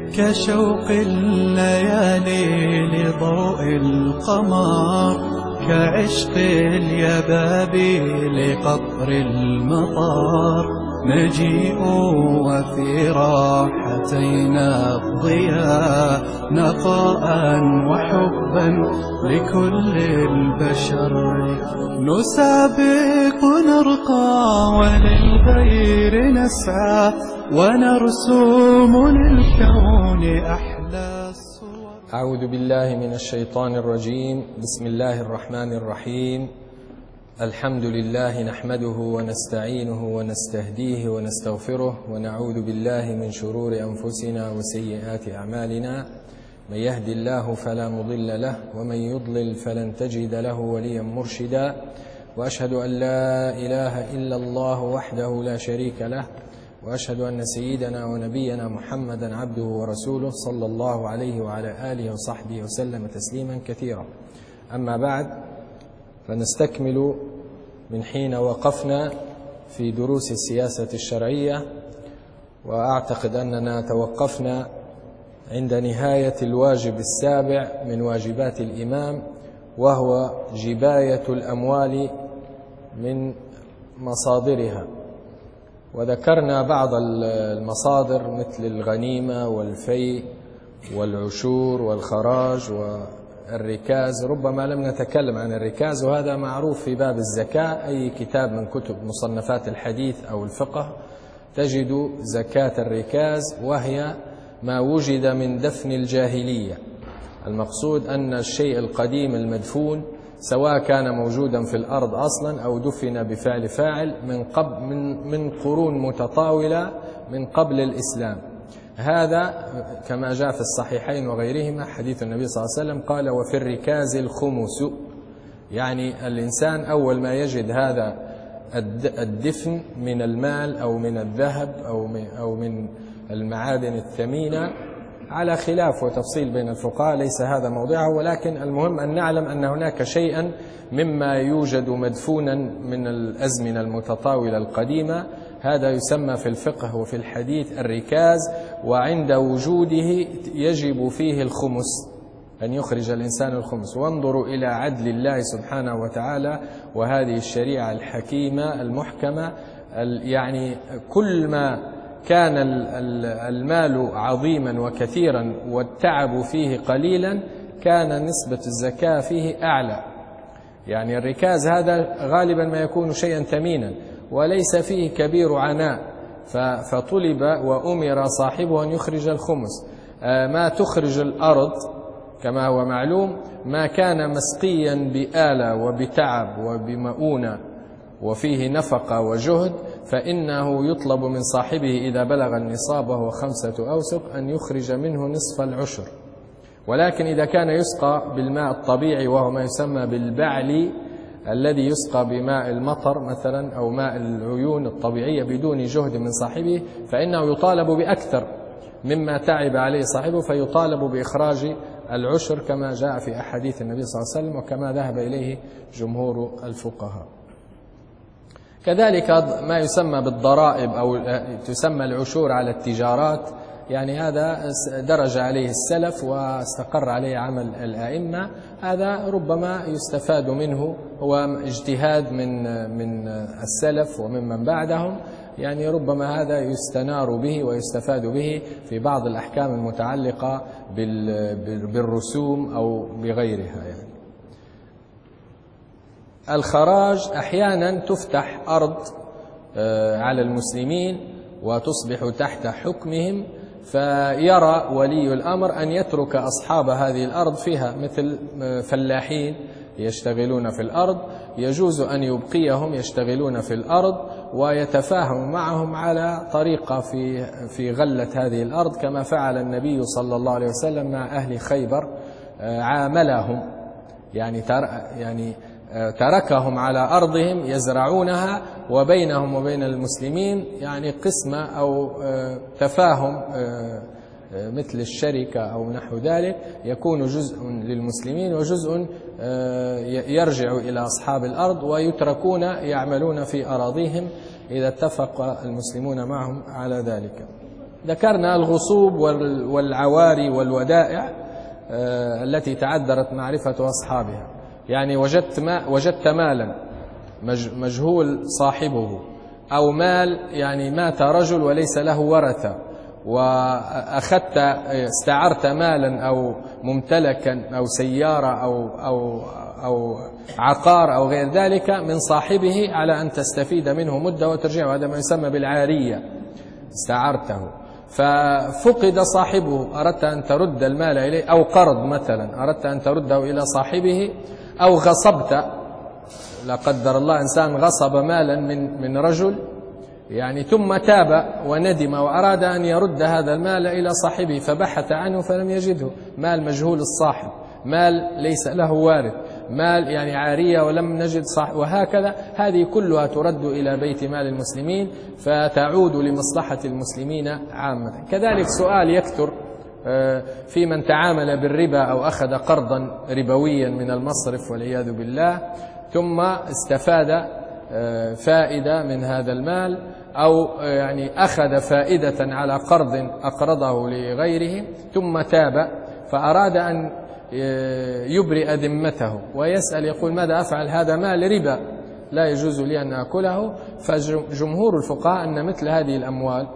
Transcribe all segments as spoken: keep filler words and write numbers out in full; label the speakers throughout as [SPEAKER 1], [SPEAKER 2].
[SPEAKER 1] كشوق الليالي لضوء القمر، كعشق اليبابي لقطر المطار. نجيء وفي راحتينا الضياء، نقاء وحبا لكل البشر. نسابق نرقى وللغير نسعى، ونرسم للكون أحلى الصور.
[SPEAKER 2] أعوذ بالله من الشيطان الرجيم. بسم الله الرحمن الرحيم. الحمد لله نحمده ونستعينه ونستهديه ونستغفره، ونعوذ بالله من شرور أنفسنا وسيئات أعمالنا. من يهدي الله فلا مضل له، ومن يضلل فلن تجد له وليا مرشدا. وأشهد أن لا إله إلا الله وحده لا شريك له، وأشهد أن سيدنا ونبينا محمدا عبده ورسوله صلى الله عليه وعلى آله وصحبه وسلم تسليما كثيرا. أما بعد، فنستكمل من حين وقفنا في دروس السياسة الشرعية، وأعتقد أننا توقفنا عند نهاية الواجب السابع من واجبات الإمام، وهو جباية الأموال من مصادرها. وذكرنا بعض المصادر مثل الغنيمة والفيء والعشور والخراج والركاز. ربما لم نتكلم عن الركاز، وهذا معروف في باب الزكاة. أي كتاب من كتب مصنفات الحديث أو الفقه تجد زكاة الركاز، وهي ما وجد من دفن الجاهلية. المقصود أن الشيء القديم المدفون، سواء كان موجودا في الأرض أصلا أو دفن بفعل فاعل من قبل من من قرون متطاولة من قبل الإسلام. هذا كما جاء في الصحيحين وغيرهما حديث النبي صلى الله عليه وسلم قال: وفي الركاز الخمس. يعني الإنسان أول ما يجد هذا الدفن من المال أو من الذهب أو من المعادن الثمينة، على خلاف وتفصيل بين الفقهاء، ليس هذا موضعه، ولكن المهم أن نعلم أن هناك شيئا مما يوجد مدفونا من الأزمنة المتطاولة القديمة، هذا يسمى في الفقه وفي الحديث الركاز، وعند وجوده يجب فيه الخمس، أن يخرج الإنسان الخمس. وانظروا إلى عدل الله سبحانه وتعالى وهذه الشريعة الحكيمة المحكمة. يعني كل ما كان المال عظيما وكثيرا والتعب فيه قليلا، كان نسبة الزكاة فيه أعلى. يعني الركاز هذا غالبا ما يكون شيئا ثمينا وليس فيه كبير عناء، فطلب وأمر صاحبه أن يخرج الخمس. ما تخرج الأرض كما هو معلوم، ما كان مسقيا بآلة وبتعب وبمؤونة وفيه نفقة وجهد، فإنه يطلب من صاحبه إذا بلغ النصاب وهو خمسة أوسق أن يخرج منه نصف العشر. ولكن إذا كان يسقى بالماء الطبيعي، وهو ما يسمى بالبعل، الذي يسقى بماء المطر مثلا أو ماء العيون الطبيعية بدون جهد من صاحبه، فإنه يطالب بأكثر مما تعب عليه صاحبه، فيطالب بإخراج العشر كما جاء في أحاديث النبي صلى الله عليه وسلم، وكما ذهب إليه جمهور الفقهاء. كذلك ما يسمى بالضرائب أو تسمى العشور على التجارات، يعني هذا درج عليه السلف واستقر عليه عمل الأئمة. هذا ربما يستفاد منه، هو اجتهاد من من السلف وممن بعدهم، يعني ربما هذا يستنار به ويستفاد به في بعض الأحكام المتعلقة بالرسوم أو بغيرها. يعني الخراج أحيانا تفتح أرض على المسلمين وتصبح تحت حكمهم، فيرى ولي الأمر أن يترك أصحاب هذه الأرض فيها، مثل فلاحين يشتغلون في الأرض، يجوز أن يبقيهم يشتغلون في الأرض ويتفاهم معهم على طريقة في في غلة هذه الأرض، كما فعل النبي صلى الله عليه وسلم مع أهل خيبر. عاملهم يعني يعني تركهم على أرضهم يزرعونها، وبينهم وبين المسلمين يعني قسمة أو تفاهم مثل الشركة أو نحو ذلك، يكون جزء للمسلمين وجزء يرجع إلى أصحاب الأرض، ويتركون يعملون في أراضيهم إذا اتفق المسلمون معهم على ذلك. ذكرنا الغصوب والعواري والودائع التي تعذرت معرفة أصحابها. يعني وجدت, ما وجدت مالا مجهول صاحبه، أو مال يعني مات رجل وليس له ورثة، وأخذت استعرت مالا أو ممتلكا أو سيارة أو, أو, أو عقار أو غير ذلك من صاحبه على أن تستفيد منه مدة وترجعه، هذا ما يسمى بالعارية، استعرته ففقد صاحبه، أردت أن ترد المال إليه، أو قرض مثلا أردت أن ترده إلى صاحبه، أو غصبت، لا قدر الله إنسان غصب مالا من من رجل يعني ثم تاب وندم وأراد أن يرد هذا المال إلى صاحبه، فبحث عنه فلم يجده، مال مجهول الصاحب، مال ليس له وارث، مال يعني عارية ولم نجد صاحب، وهكذا. هذه كلها ترد إلى بيت مال المسلمين فتعود لمصلحة المسلمين عامة. كذلك سؤال يكثر في من تعامل بالربا أو أخذ قرضا ربويا من المصرف والعياذ بالله، ثم استفاد فائدة من هذا المال، أو يعني أخذ فائدة على قرض أقرضه لغيره ثم تاب فأراد أن يبرئ ذمته ويسأل يقول ماذا أفعل، هذا مال ربا لا يجوز لي أن أكله. فجمهور الفقهاء أن مثل هذه الأموال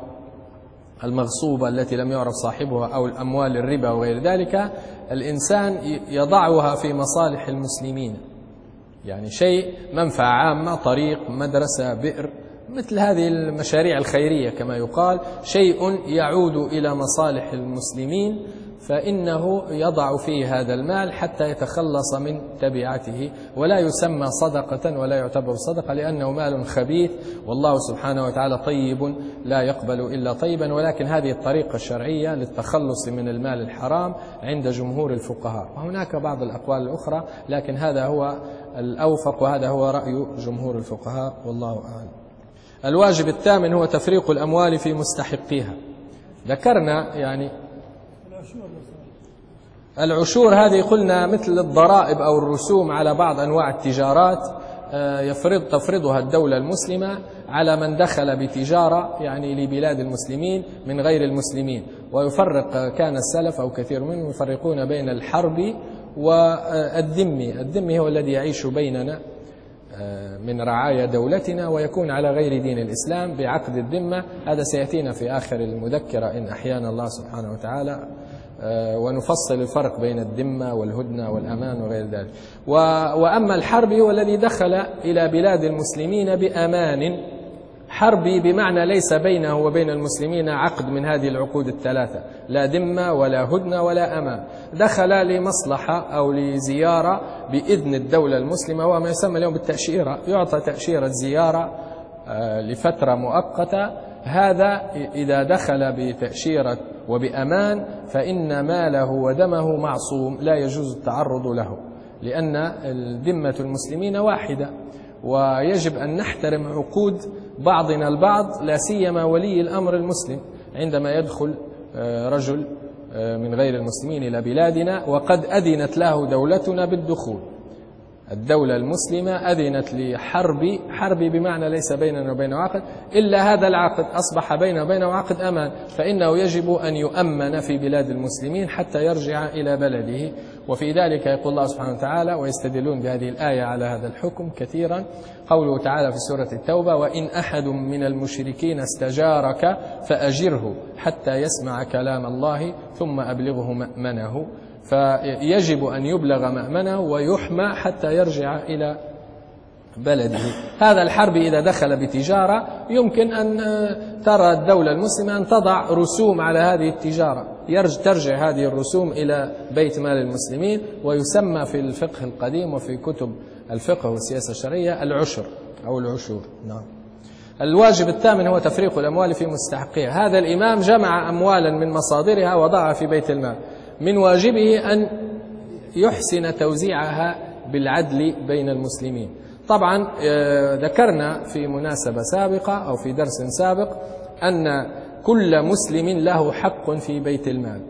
[SPEAKER 2] المغصوبة التي لم يعرف صاحبها أو الأموال الربا وغير ذلك، الإنسان يضعها في مصالح المسلمين، يعني شيء منفعة عامة، طريق، مدرسة، بئر، مثل هذه المشاريع الخيرية كما يقال، شيء يعود إلى مصالح المسلمين، فإنه يضع فيه هذا المال حتى يتخلص من تبعته، ولا يسمى صدقة ولا يعتبر صدقة لأنه مال خبيث، والله سبحانه وتعالى طيب لا يقبل إلا طيبا. ولكن هذه الطريقة الشرعية للتخلص من المال الحرام عند جمهور الفقهاء، وهناك بعض الأقوال الأخرى، لكن هذا هو الأوفق وهذا هو رأي جمهور الفقهاء والله أعلم. الواجب الثامن هو تفريق الأموال في مستحقيها. ذكرنا يعني العشور هذه قلنا مثل الضرائب أو الرسوم على بعض أنواع التجارات يفرض تفرضها الدولة المسلمة على من دخل بتجارة يعني لبلاد المسلمين من غير المسلمين. ويفرق كان السلف أو كثير منهم يفرقون بين الحرب والذمي. الذمي هو الذي يعيش بيننا من رعايا دولتنا ويكون على غير دين الإسلام بعقد الذمة، هذا سيأتينا في آخر المذكرة إن أحيانا الله سبحانه وتعالى، ونفصل الفرق بين الذمة والهدنة والأمان وغير ذلك. وأما الحربي هو الذي دخل إلى بلاد المسلمين بأمان، حربي بمعنى ليس بينه وبين المسلمين عقد من هذه العقود الثلاثة، لا ذمة ولا هدنة ولا أمان، دخل لمصلحة أو لزيارة بإذن الدولة المسلمة، وما يسمى اليوم بالتأشيرة، يعطى تأشيرة زيارة لفترة مؤقتة. هذا إذا دخل بتأشيرة وبأمان فإن ماله ودمه معصوم لا يجوز التعرض له، لأن الذمة المسلمين واحدة، ويجب أن نحترم عقود بعضنا البعض، لا سيما ولي الأمر المسلم عندما يدخل رجل من غير المسلمين إلى بلادنا وقد أذنت له دولتنا بالدخول. الدولة المسلمة أذنت لحرب، حربي بمعنى ليس بيننا وبينه عقد، إلا هذا العقد أصبح بيننا وبينه عقد أمان، فإنه يجب أن يؤمن في بلاد المسلمين حتى يرجع إلى بلده. وفي ذلك يقول الله سبحانه وتعالى، ويستدلون بهذه الآية على هذا الحكم كثيرا، قوله تعالى في سورة التوبة: وإن أحد من المشركين استجارك فأجره حتى يسمع كلام الله ثم أبلغه مأمنه. فيجب أن يبلغ مأمنه ويحمى حتى يرجع إلى بلده. هذا الحرب إذا دخل بتجارة يمكن أن ترى الدولة المسلمة أن تضع رسوم على هذه التجارة، ترجع هذه الرسوم إلى بيت مال المسلمين، ويسمى في الفقه القديم وفي كتب الفقه والسياسة الشرعية العشر أو العشور. نعم. الواجب الثامن هو تفريق الأموال في مستحقها. هذا الإمام جمع أموالا من مصادرها وضعها في بيت المال، من واجبه أن يحسن توزيعها بالعدل بين المسلمين. طبعا ذكرنا في مناسبة سابقة أو في درس سابق أن كل مسلم له حق في بيت المال،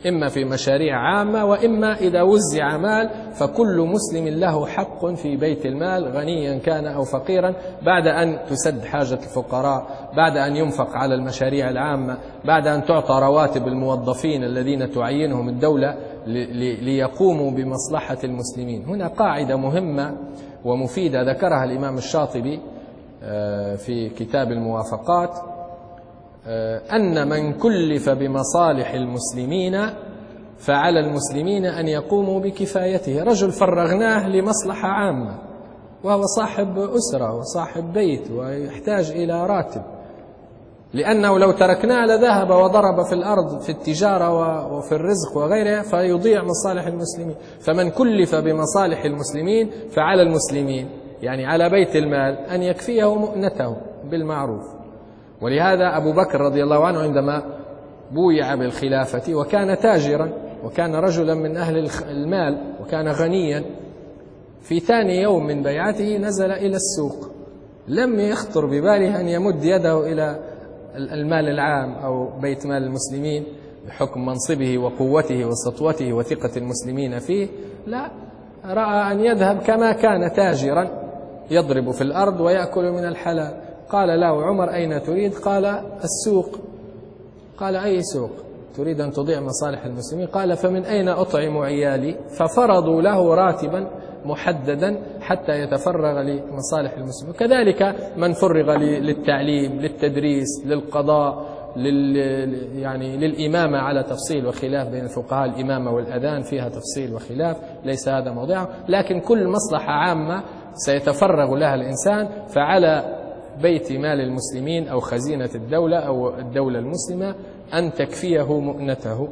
[SPEAKER 2] إما في مشاريع عامة وإما إذا وزع مال فكل مسلم له حق في بيت المال غنيا كان أو فقيرا، بعد أن تسد حاجة الفقراء، بعد أن ينفق على المشاريع العامة، بعد أن تعطى رواتب الموظفين الذين تعينهم الدولة ليقوموا بمصلحة المسلمين. هنا قاعدة مهمة ومفيدة ذكرها الإمام الشاطبي في كتاب الموافقات، أن من كلف بمصالح المسلمين فعلى المسلمين أن يقوموا بكفايته. رجل فرغناه لمصلحة عامة وهو صاحب أسرة وصاحب بيت ويحتاج إلى راتب، لأنه لو تركناه لذهب وضرب في الأرض في التجارة وفي الرزق وغيرها فيضيع مصالح المسلمين. فمن كلف بمصالح المسلمين فعلى المسلمين، يعني على بيت المال، أن يكفيه مؤنته بالمعروف. ولهذا أبو بكر رضي الله عنه عندما بويع بالخلافة وكان تاجرا وكان رجلا من أهل المال وكان غنيا، في ثاني يوم من بيعته نزل إلى السوق، لم يخطر بباله أن يمد يده إلى المال العام أو بيت مال المسلمين بحكم منصبه وقوته وسطوته وثقة المسلمين فيه، لا، رأى أن يذهب كما كان تاجرا يضرب في الأرض ويأكل من الحلال. قال له عمر: أين تريد؟ قال: السوق. قال: أي سوق؟ تريد أن تضيع مصالح المسلمين؟ قال: فمن أين أطعم عيالي؟ ففرضوا له راتبا محددا حتى يتفرغ لمصالح المسلمين. كذلك من فرغ للتعليم، للتدريس، للقضاء، لل يعني للإمامة على تفصيل وخلاف بين الفقهاء، الإمامة والأذان فيها تفصيل وخلاف، ليس هذا موضعه، لكن كل مصلحة عامة سيتفرغ لها الإنسان فعلى بيت مال المسلمين أو خزينة الدولة أو الدولة المسلمة أن تكفيه مؤنته.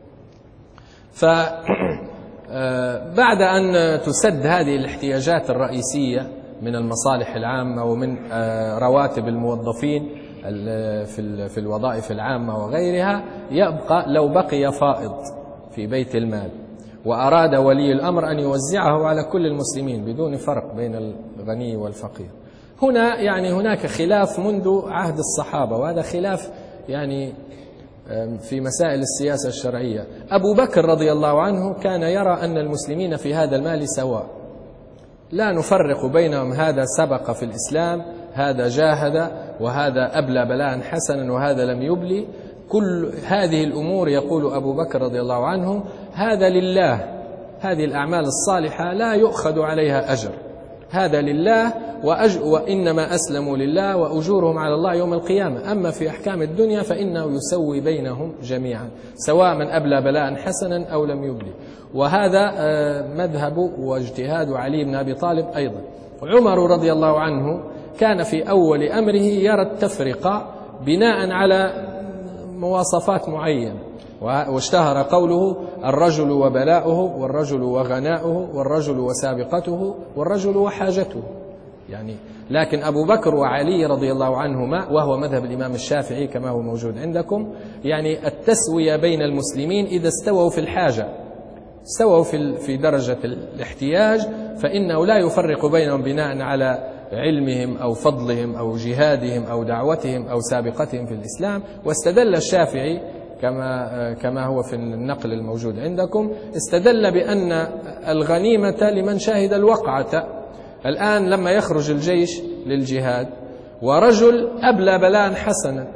[SPEAKER 2] فبعد أن تسد هذه الاحتياجات الرئيسية من المصالح العامة ومن رواتب الموظفين في الوظائف العامة وغيرها، يبقى لو بقي فائض في بيت المال وأراد ولي الأمر أن يوزعه على كل المسلمين بدون فرق بين الغني والفقير. هنا يعني هناك خلاف منذ عهد الصحابة، وهذا خلاف يعني في مسائل السياسة الشرعية. أبو بكر رضي الله عنه كان يرى أن المسلمين في هذا المال سواء، لا نفرق بينهم، هذا سبق في الإسلام، هذا جاهد، وهذا أبلى بلاء حسنا، وهذا لم يبلي. كل هذه الأمور يقول أبو بكر رضي الله عنه هذا لله، هذه الأعمال الصالحة لا يؤخذ عليها أجر، هذا لله وأج... وإنما أسلموا لله وأجورهم على الله يوم القيامة. أما في أحكام الدنيا فإنه يسوي بينهم جميعا سواء من أبلى بلاء حسنا أو لم يبلي. وهذا مذهب واجتهاد علي بن أبي طالب أيضا. عمر رضي الله عنه كان في أول أمره يرى التفرقة بناء على مواصفات معينة، واشتهر قوله: الرجل وبلاؤه، والرجل وغناؤه، والرجل وسابقته، والرجل وحاجته. يعني لكن أبو بكر وعلي رضي الله عنهما، وهو مذهب الإمام الشافعي كما هو موجود عندكم، يعني التسوية بين المسلمين إذا استووا في الحاجة، استووا في درجة الاحتياج، فإنه لا يفرق بينهم بناء على علمهم أو فضلهم أو جهادهم أو دعوتهم أو سابقتهم في الإسلام. واستدل الشافعي كما كما هو في النقل الموجود عندكم، استدل بأن الغنيمة لمن شاهد الوقعة. الآن لما يخرج الجيش للجهاد ورجل أبلى بلاء حسنا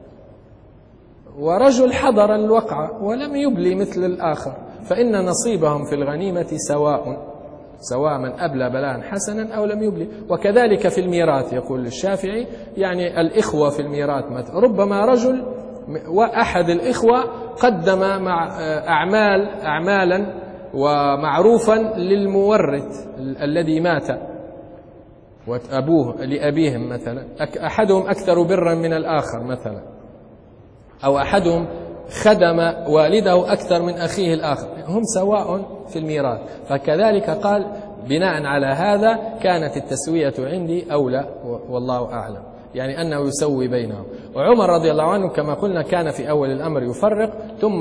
[SPEAKER 2] ورجل حضر الوقعة ولم يبلي مثل الآخر، فإن نصيبهم في الغنيمة سواء، سواء من أبلى بلاء حسنا أو لم يبلي. وكذلك في الميراث يقول الشافعي، يعني الإخوة في الميراث مثلا، ربما رجل وأحد الإخوة قدم مع أعمال أعمالا ومعروفا للمورث الذي مات وأبوه لأبيهم مثلا، أحدهم أكثر برا من الآخر مثلا، أو أحدهم خدم والده أكثر من أخيه الآخر، هم سواء في الميراث. فكذلك قال بناء على هذا كانت التسوية عندي أولى، والله أعلم، يعني أنه يسوي بينهم. وعمر رضي الله عنه كما قلنا كان في أول الأمر يفرق، ثم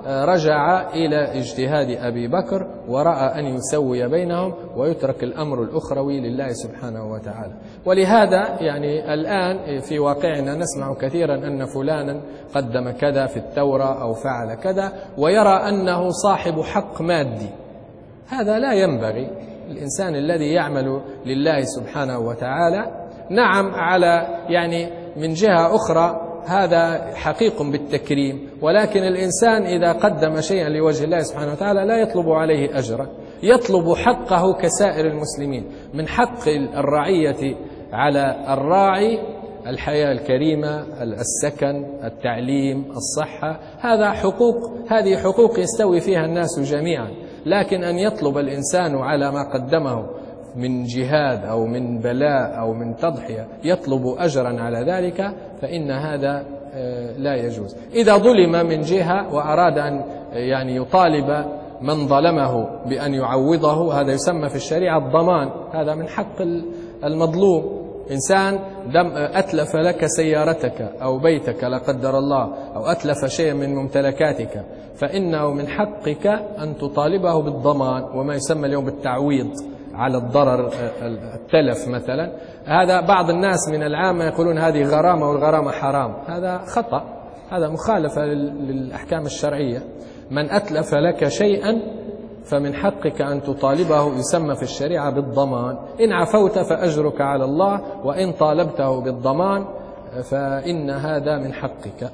[SPEAKER 2] رجع إلى اجتهاد أبي بكر ورأى أن يسوي بينهم ويترك الأمر الأخروي لله سبحانه وتعالى. ولهذا يعني الآن في واقعنا نسمع كثيرا أن فلانا قدم كذا في التوراة أو فعل كذا ويرى أنه صاحب حق مادي. هذا لا ينبغي. الإنسان الذي يعمل لله سبحانه وتعالى نعم على يعني من جهة أخرى هذا حقيق بالتكريم، ولكن الإنسان إذا قدم شيئا لوجه الله سبحانه وتعالى لا يطلب عليه أجرا، يطلب حقه كسائر المسلمين. من حق الرعية على الراعي الحياة الكريمة، السكن، التعليم، الصحة، هذا حقوق، هذه حقوق يستوي فيها الناس جميعا. لكن أن يطلب الإنسان على ما قدمه من جهاد أو من بلاء أو من تضحية يطلب أجرا على ذلك فإن هذا لا يجوز. إذا ظلم من جهة وأراد أن يعني يطالب من ظلمه بأن يعوضه، هذا يسمى في الشريعة الضمان، هذا من حق المظلوم. إنسان دم أتلف لك سيارتك أو بيتك لا قدر الله، أو أتلف شيئا من ممتلكاتك، فإنه من حقك أن تطالبه بالضمان وما يسمى اليوم بالتعويض على الضرر التلف مثلا. هذا بعض الناس من العامة يقولون هذه غرامة والغرامة حرام، هذا خطأ، هذا مخالفة للأحكام الشرعية. من أتلف لك شيئا فمن حقك أن تطالبه، يسمى في الشريعة بالضمان. إن عفوت فأجرك على الله، وإن طالبته بالضمان فإن هذا من حقك.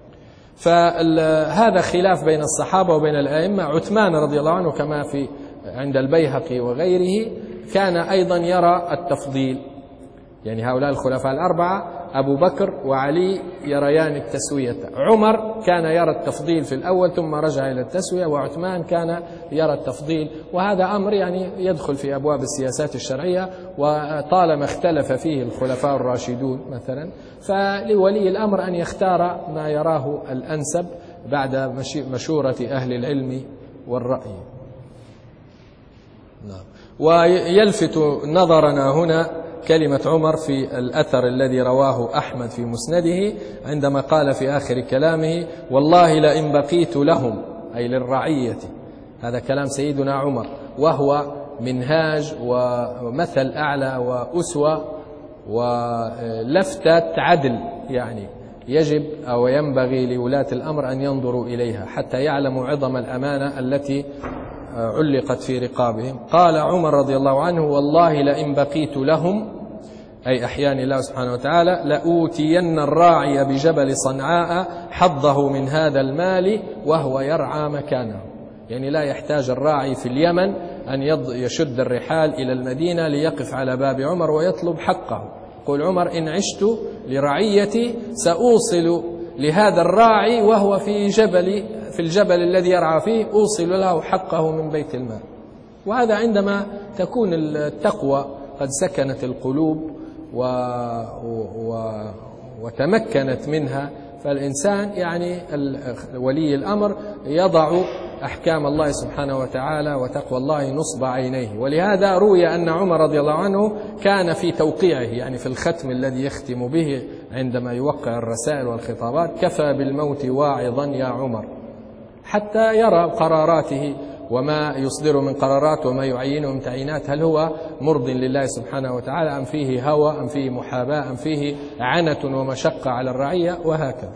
[SPEAKER 2] فهذا خلاف بين الصحابة وبين الأئمة. عثمان رضي الله عنه كما في عند البيهقي وغيره كان أيضا يرى التفضيل، يعني هؤلاء الخلفاء الأربعة أبو بكر وعلي يريان التسوية، عمر كان يرى التفضيل في الأول ثم رجع إلى التسوية، وعثمان كان يرى التفضيل. وهذا أمر يعني يدخل في أبواب السياسات الشرعية، وطالما اختلف فيه الخلفاء الراشدون مثلا فلولي الأمر أن يختار ما يراه الأنسب بعد مشورة أهل العلم والرأي. نعم. ويلفت نظرنا هنا كلمة عمر في الأثر الذي رواه أحمد في مسنده عندما قال في آخر كلامه: والله لئن بقيت لهم، أي للرعية. هذا كلام سيدنا عمر، وهو منهاج ومثل أعلى وأسوة ولفتة عدل، يعني يجب أو ينبغي لولاة الأمر أن ينظروا إليها حتى يعلموا عظم الأمانة التي علقت في رقابهم. قال عمر رضي الله عنه: والله لئن بقيت لهم، أي أحياني الله سبحانه وتعالى، لأوتين الراعي بجبل صنعاء حظه من هذا المال وهو يرعى مكانه. يعني لا يحتاج الراعي في اليمن أن يشد الرحال إلى المدينة ليقف على باب عمر ويطلب حقه. يقول عمر: إن عشت لرعيتي سأوصل لهذا الراعي وهو في جبل في الجبل الذي يرعى فيه، أوصل له حقه من بيت المال. وهذا عندما تكون التقوى قد سكنت القلوب و... و... وتمكنت منها، فالإنسان يعني ولي الأمر يضع أحكام الله سبحانه وتعالى وتقوى الله نصب عينيه. ولهذا روي أن عمر رضي الله عنه كان في توقيعه، يعني في الختم الذي يختم به عندما يوقع الرسائل والخطابات: كفى بالموت واعظا يا عمر، حتى يرى قراراته وما يصدر من قرارات وما يعينه من تعيينات، هل هو مرض لله سبحانه وتعالى أم فيه هوى أم فيه محاباة أم فيه عنة ومشقة على الرعية، وهكذا.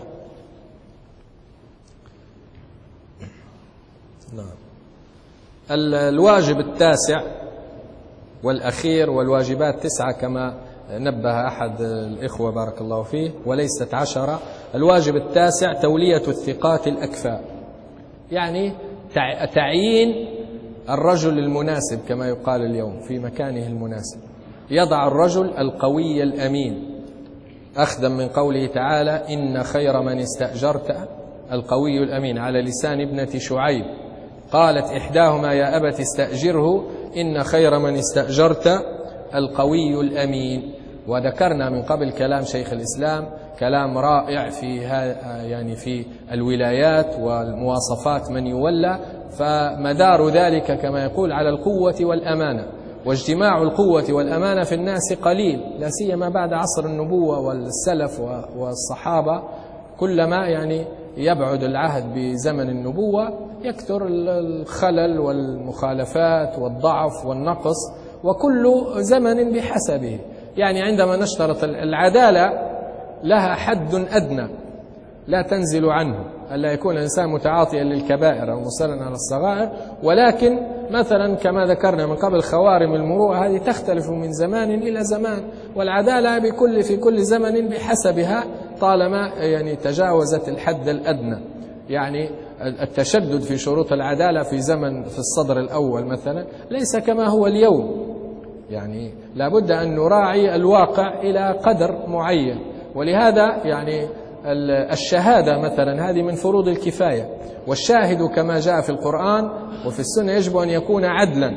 [SPEAKER 2] نعم. الواجب التاسع والأخير، والواجبات تسعة كما نبه أحد الإخوة بارك الله فيه وليست عشرة. الواجب التاسع تولية الثقات الأكفاء، يعني تعيين الرجل المناسب كما يقال اليوم في مكانه المناسب. يضع الرجل القوي الأمين أخذا من قوله تعالى: إن خير من استأجرت القوي الأمين، على لسان ابنة شعيب. قالت إحداهما: يا أبت استأجره إن خير من استأجرت القوي الأمين. وذكرنا من قبل كلام شيخ الإسلام، كلام رائع في يعني في الولايات والمواصفات من يولى، فمدار ذلك كما يقول على القوة والأمانة، واجتماع القوة والأمانة في الناس قليل، لا سيما بعد عصر النبوة والسلف والصحابة. كلما يعني يبعد العهد بزمن النبوة يكثر الخلل والمخالفات والضعف والنقص، وكل زمن بحسبه. يعني عندما نشترط العدالة لها حد أدنى لا تنزل عنه، ألا يكون الإنسان متعاطيا للكبائر أو مصرا على الصغائر، ولكن مثلا كما ذكرنا من قبل خوارم المروءة هذه تختلف من زمان إلى زمان، والعدالة بكل في كل زمن بحسبها طالما يعني تجاوزت الحد الأدنى. يعني التشدد في شروط العدالة في زمن في الصدر الأول مثلا ليس كما هو اليوم، يعني لابد أن نراعي الواقع إلى قدر معين. ولهذا يعني الشهادة مثلا هذه من فروض الكفاية، والشاهد كما جاء في القرآن وفي السنة يجب أن يكون عدلا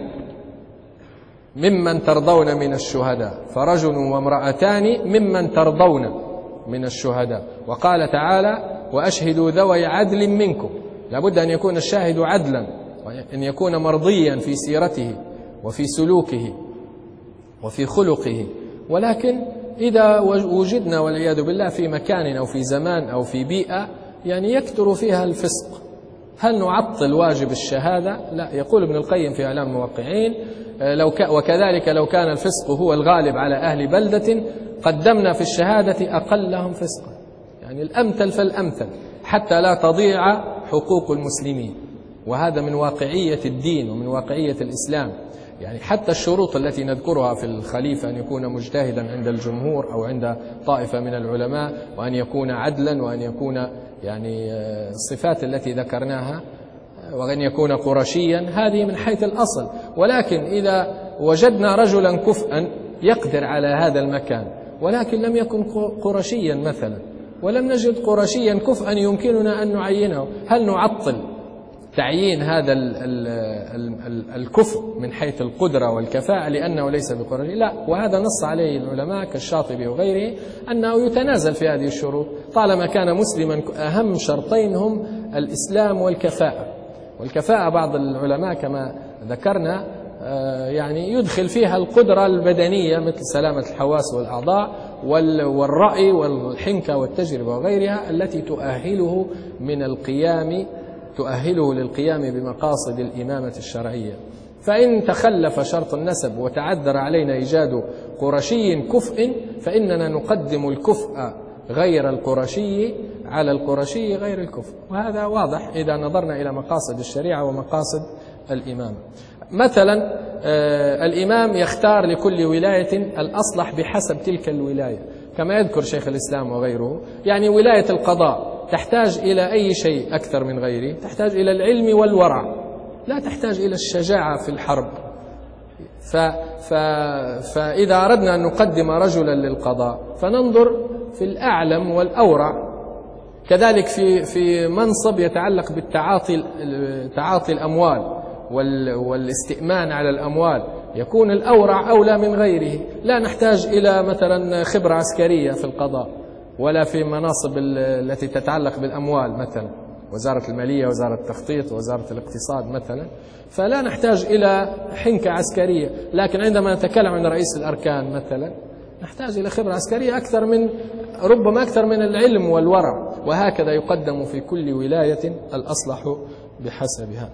[SPEAKER 2] ممن ترضون من الشهداء، فرجل وامرأتان ممن ترضون من الشهداء. وقال تعالى وأشهدوا ذوي عدل منكم، لابد أن يكون الشاهد عدلا، وأن يكون مرضيا في سيرته وفي سلوكه وفي خلقه. ولكن إذا وجدنا والعياذ بالله في مكان أو في زمان أو في بيئة يعني يكثر فيها الفسق، هل نعطل واجب الشهادة؟ لا. يقول ابن القيم في إعلام الموقعين لو ك وكذلك لو كان الفسق هو الغالب على أهل بلدة قدمنا في الشهادة أقلهم فسقا، يعني الأمثل فالأمثل حتى لا تضيع حقوق المسلمين. وهذا من واقعية الدين ومن واقعية الإسلام. يعني حتى الشروط التي نذكرها في الخليفة أن يكون مجتهدا عند الجمهور أو عند طائفة من العلماء، وأن يكون عدلا، وأن يكون يعني الصفات التي ذكرناها، وأن يكون قرشيا، هذه من حيث الأصل. ولكن إذا وجدنا رجلا كفءا يقدر على هذا المكان ولكن لم يكن قرشيا مثلا، ولم نجد قرشيا كفءا يمكننا أن نعينه، هل نعطل تعيين هذا الكفء من حيث القدرة والكفاءة لأنه ليس بقرشي؟ لا. وهذا نص عليه العلماء كالشاطبي وغيره أنه يتنازل في هذه الشروط طالما كان مسلما. أهم شرطين هم الإسلام والكفاءة. والكفاءة بعض العلماء كما ذكرنا يعني يدخل فيها القدرة البدنية مثل سلامة الحواس والأعضاء والرأي والحنكة والتجربة وغيرها التي تؤهله من القيام تؤهله للقيام بمقاصد الإمامة الشرعية. فإن تخلف شرط النسب وتعذر علينا إيجاد قرشي كفء فإننا نقدم الكفء غير القرشي على القرشي غير الكفء، وهذا واضح إذا نظرنا إلى مقاصد الشريعة ومقاصد الإمامة. مثلا الإمام يختار لكل ولاية الأصلح بحسب تلك الولاية كما يذكر شيخ الإسلام وغيره. يعني ولاية القضاء تحتاج إلى أي شيء أكثر من غيره؟ تحتاج إلى العلم والورع، لا تحتاج إلى الشجاعة في الحرب. ف... ف... فإذا أردنا أن نقدم رجلا للقضاء فننظر في الأعلم والأورع. كذلك في في منصب يتعلق بالتعاطي تعاطي الأموال وال... والاستئمان على الأموال يكون الأورع أولى من غيره. لا نحتاج إلى مثلا خبرة عسكرية في القضاء ولا في مناصب التي تتعلق بالأموال مثلا وزارة المالية وزارة التخطيط وزارة الاقتصاد مثلا، فلا نحتاج إلى حنكة عسكرية. لكن عندما نتكلم عن رئيس الأركان مثلا نحتاج إلى خبرة عسكرية أكثر من ربما أكثر من العلم والورع. وهكذا يقدم في كل ولاية الأصلح بحسبها.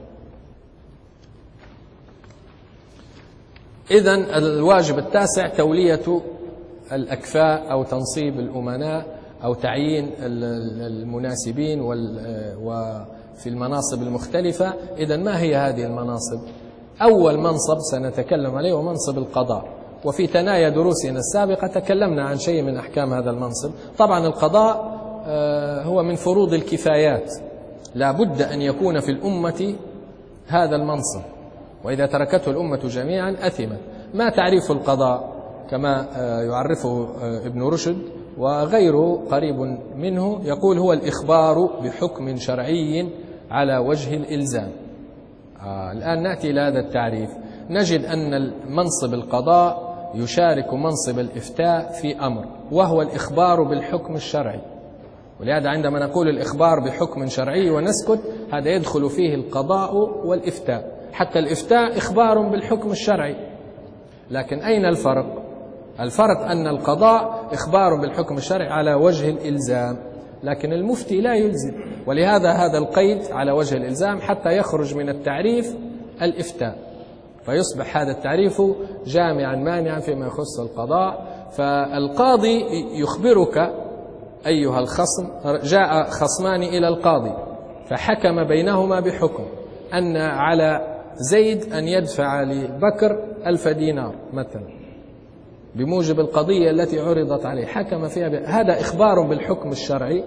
[SPEAKER 2] إذن الواجب التاسع تولية الأكفاء أو تنصيب الأمناء أو تعيين المناسبين وفي المناصب المختلفة. إذن ما هي هذه المناصب؟ أول منصب سنتكلم عليه هو منصب القضاء، وفي ثنايا دروسنا السابقة تكلمنا عن شيء من أحكام هذا المنصب. طبعا القضاء هو من فروض الكفايات، لا بد أن يكون في الأمة هذا المنصب، وإذا تركته الأمة جميعا أثمت. ما تعريف القضاء كما يعرفه ابن رشد وغيره قريب منه؟ يقول هو الإخبار بحكم شرعي على وجه الإلزام. آه الآن نأتي إلى هذا التعريف، نجد أن منصب القضاء يشارك منصب الإفتاء في أمر، وهو الإخبار بالحكم الشرعي. ولهذا عندما نقول الإخبار بحكم شرعي ونسكت هذا يدخل فيه القضاء والإفتاء. حتى الإفتاء إخبار بالحكم الشرعي، لكن أين الفرق؟ الفرق أن القضاء إخبار بالحكم الشرعي على وجه الإلزام، لكن المفتي لا يلزم. ولهذا هذا القيد على وجه الإلزام حتى يخرج من التعريف الإفتاء، فيصبح هذا التعريف جامعا مانعا فيما يخص القضاء. فالقاضي يخبرك أيها الخصم، جاء خصمان إلى القاضي فحكم بينهما بحكم أن على زيد أن يدفع لبكر ألف دينار مثلا بموجب القضية التي عرضت عليه، حكم فيها ب... هذا إخبار بالحكم الشرعي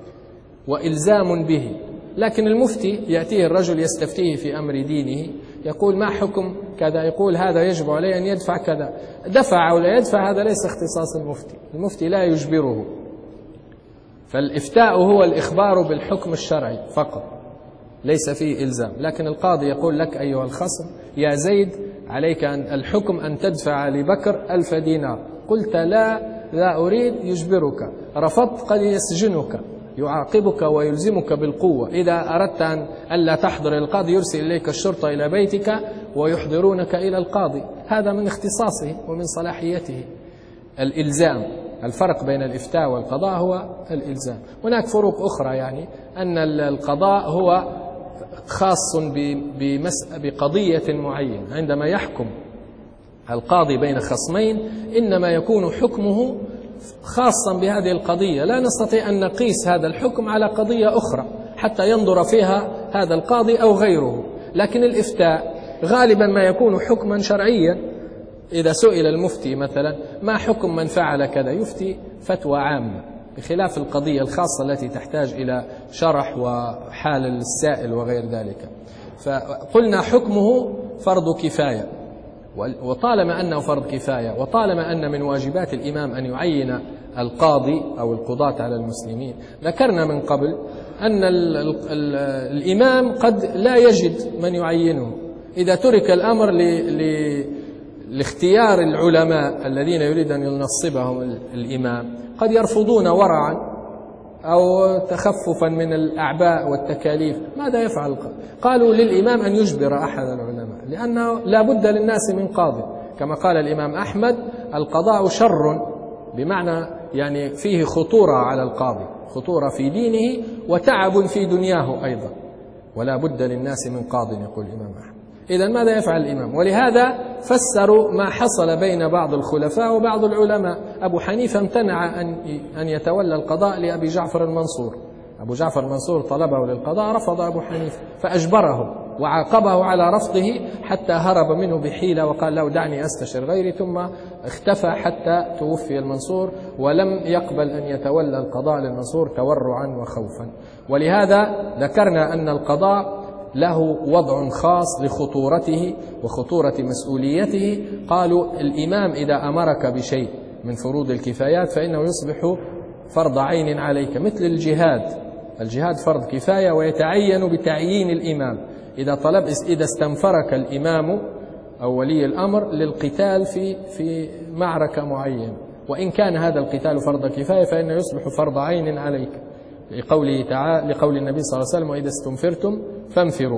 [SPEAKER 2] وإلزام به. لكن المفتي يأتيه الرجل يستفتيه في أمر دينه، يقول ما حكم كذا، يقول هذا يجب عليه أن يدفع كذا، دفع أو لا يدفع هذا ليس اختصاص المفتي، المفتي لا يجبره. فالإفتاء هو الإخبار بالحكم الشرعي فقط، ليس فيه إلزام. لكن القاضي يقول لك أيها الخصم يا زيد عليك أن الحكم أن تدفع لبكر ألف دينار، قلت لا لا أريد، يجبرك، رفضت قد يسجنك، يعاقبك ويلزمك بالقوة. إذا أردت أن ألا تحضر القاضي يرسل إليك الشرطة إلى بيتك ويحضرونك إلى القاضي. هذا من اختصاصه ومن صلاحيته الإلزام. الفرق بين الإفتاء والقضاء هو الإلزام. هناك فروق أخرى، يعني أن القضاء هو خاص بقضية معينة، عندما يحكم القاضي بين خصمين إنما يكون حكمه خاصا بهذه القضية، لا نستطيع أن نقيس هذا الحكم على قضية أخرى حتى ينظر فيها هذا القاضي أو غيره. لكن الإفتاء غالبا ما يكون حكما شرعيا. إذا سئل المفتي مثلا ما حكم من فعل كذا، يفتي فتوى عامة، بخلاف القضية الخاصة التي تحتاج إلى شرح وحال السائل وغير ذلك. فقلنا حكمه فرض كفاية، وطالما أنه فرض كفاية وطالما أن من واجبات الإمام أن يعين القاضي أو القضاة على المسلمين، ذكرنا من قبل أن ال ال ال الإمام قد لا يجد من يعينه. إذا ترك الأمر ل ل لاختيار العلماء الذين يريد أن ينصبهم الإمام، قد يرفضون ورعا أو تخففا من الأعباء والتكاليف. ماذا يفعل؟ قالوا للإمام أن يجبر أحد العلماء، لأنه لا بد للناس من قاضي. كما قال الإمام أحمد القضاء شر، بمعنى يعني فيه خطورة على القاضي، خطورة في دينه وتعب في دنياه أيضا، ولا بد للناس من قاض، يقول الإمام أحمد. إذن ماذا يفعل الإمام؟ ولهذا فسروا ما حصل بين بعض الخلفاء وبعض العلماء. أبو حنيفة امتنع أن أن يتولى القضاء لأبي جعفر المنصور، أبو جعفر المنصور طلبه للقضاء، رفض أبو حنيفة فأجبره وعاقبه على رفضه حتى هرب منه بحيلة وقال له دعني أستشر غيري، ثم اختفى حتى توفي المنصور ولم يقبل أن يتولى القضاء للمنصور تورعا وخوفا. ولهذا ذكرنا أن القضاء له وضع خاص لخطورته وخطورة مسؤوليته. قالوا الإمام إذا أمرك بشيء من فروض الكفايات فإنه يصبح فرض عين عليك، مثل الجهاد. الجهاد فرض كفاية ويتعين بتعيين الإمام. إذا طلب إذا استنفرك الإمام أو ولي الأمر للقتال في في معركة معينة، وإن كان هذا القتال فرض كفاية فإنه يصبح فرض عين عليك، لقوله تعالى لقول النبي صلى الله عليه وسلم وإذا استنفرتم فانفروا.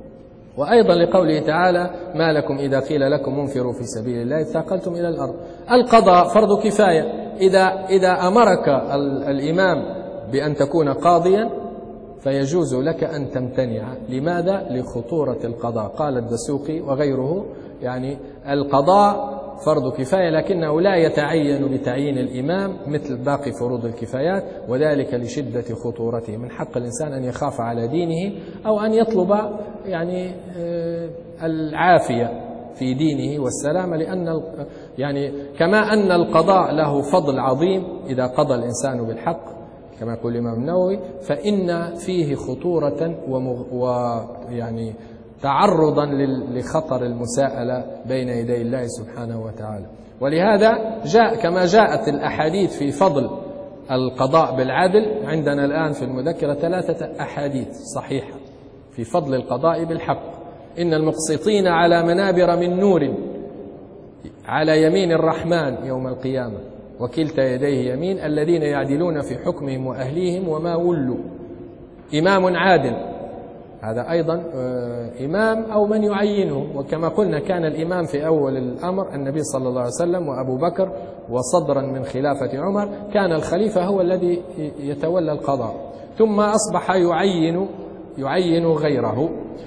[SPEAKER 2] وأيضا لقوله تعالى ما لكم إذا قيل لكم انفروا في سبيل الله اثاقلتم إلى الأرض. القضاء فرض كفاية. إذا إذا أمرك الإمام بأن تكون قاضيا فيجوز لك أن تمتنع. لماذا؟ لخطورة القضاء. قال الدسوقي وغيره يعني القضاء فرض كفاية لكنه لا يتعين بتعيين الإمام مثل باقي فروض الكفايات، وذلك لشدة خطورته. من حق الإنسان أن يخاف على دينه أو أن يطلب يعني العافية في دينه والسلامة، لأن يعني كما أن القضاء له فضل عظيم إذا قضى الإنسان بالحق كما يقول الإمام النووي، فإن فيه خطورة ويعني تعرضا لخطر المساءلة بين يدي الله سبحانه وتعالى. ولهذا جاء كما جاءت الأحاديث في فضل القضاء بالعدل، عندنا الآن في المذكرة ثلاثة أحاديث صحيحة في فضل القضاء بالحق. إن المقسطين على منابر من نور على يمين الرحمن يوم القيامة وكلتا يديه يمين الذين يعدلون في حكمهم وأهليهم وما ولوا. إمام عادل هذا أيضا إمام أو من يعينه. وكما قلنا كان الإمام في أول الأمر النبي صلى الله عليه وسلم وأبو بكر، وصدرا من خلافة عمر كان الخليفة هو الذي يتولى القضاء، ثم أصبح يعين يعين غيره.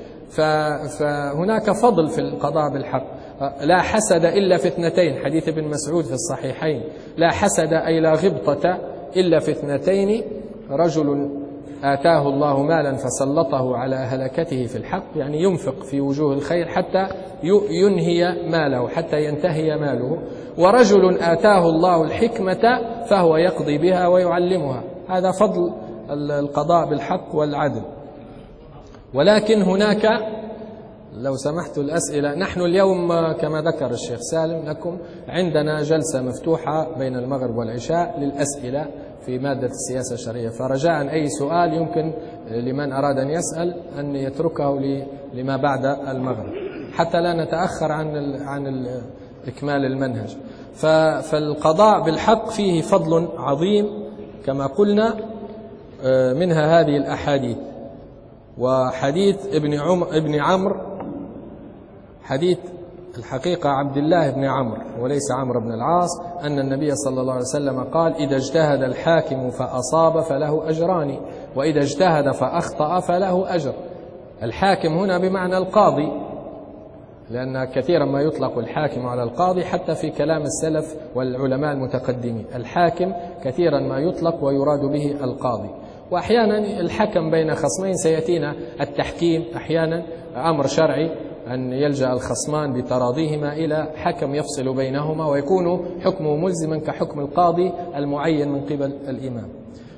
[SPEAKER 2] فهناك فضل في القضاء بالحق. لا حسد إلا في اثنتين، حديث ابن مسعود في الصحيحين: لا حسد أي لا غبطة إلا في اثنتين، رجل آتاه الله مالا فسلطه على هلكته في الحق، يعني ينفق في وجوه الخير حتى ينهي ماله، حتى ينتهي ماله، ورجل آتاه الله الحكمة فهو يقضي بها ويعلمها. هذا فضل القضاء بالحق والعدل. ولكن هناك، لو سمحت الأسئلة، نحن اليوم كما ذكر الشيخ سالم لكم عندنا جلسة مفتوحة بين المغرب والعشاء للأسئلة في مادة السياسة الشرعية، فرجاء أي سؤال يمكن لمن أراد أن يسأل أن يتركه لما بعد المغرب حتى لا نتأخر عن عن إكمال المنهج. فالقضاء بالحق فيه فضل عظيم كما قلنا، منها هذه الأحاديث. وحديث ابن عمر ابن عمرو، حديث الحقيقة عبد الله بن عمرو وليس عمرو بن العاص، أن النبي صلى الله عليه وسلم قال: إذا اجتهد الحاكم فأصاب فله أجران، وإذا اجتهد فأخطأ فله أجر. الحاكم هنا بمعنى القاضي، لأن كثيرا ما يطلق الحاكم على القاضي حتى في كلام السلف والعلماء المتقدمين. الحاكم كثيرا ما يطلق ويراد به القاضي، وأحيانا الحكم بين خصمين، سيأتينا التحكيم أحيانا أمر شرعي أن يلجأ الخصمان بتراضيهما إلى حكم يفصل بينهما ويكون حكمه ملزما كحكم القاضي المعين من قبل الإمام.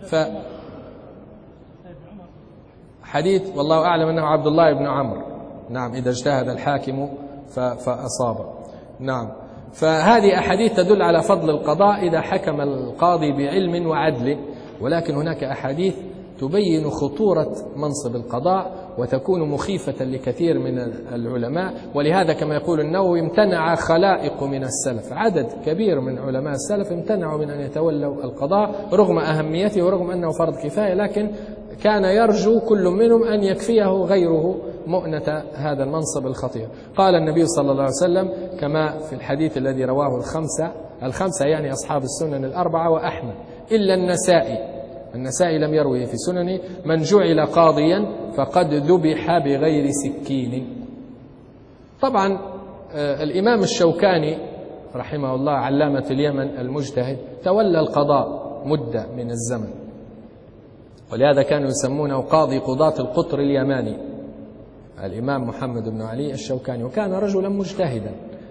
[SPEAKER 2] فحديث والله أعلم أنه عبد الله بن عمرو، نعم، إذا اجتهد الحاكم فأصاب. نعم، فهذه أحاديث تدل على فضل القضاء إذا حكم القاضي بعلم وعدل. ولكن هناك أحاديث تبين خطورة منصب القضاء وتكون مخيفة لكثير من العلماء. ولهذا كما يقول النووي: امتنع خلائق من السلف، عدد كبير من علماء السلف امتنعوا من أن يتولوا القضاء رغم أهميته ورغم أنه فرض كفاية، لكن كان يرجو كل منهم أن يكفيه غيره مؤنة هذا المنصب الخطير. قال النبي صلى الله عليه وسلم كما في الحديث الذي رواه الخمسة الخمسة يعني أصحاب السنن الأربعة وأحمد إلا النسائي، النسائي لم يروي في سننه: من جعل قاضيا فقد ذبح بغير سكين. طبعا الإمام الشوكاني رحمه الله علامة اليمن المجتهد تولى القضاء مدة من الزمن، ولهذا كانوا يسمونه قاضي قضاة القطر اليماني، الإمام محمد بن علي الشوكاني، وكان رجلا مجتهدا.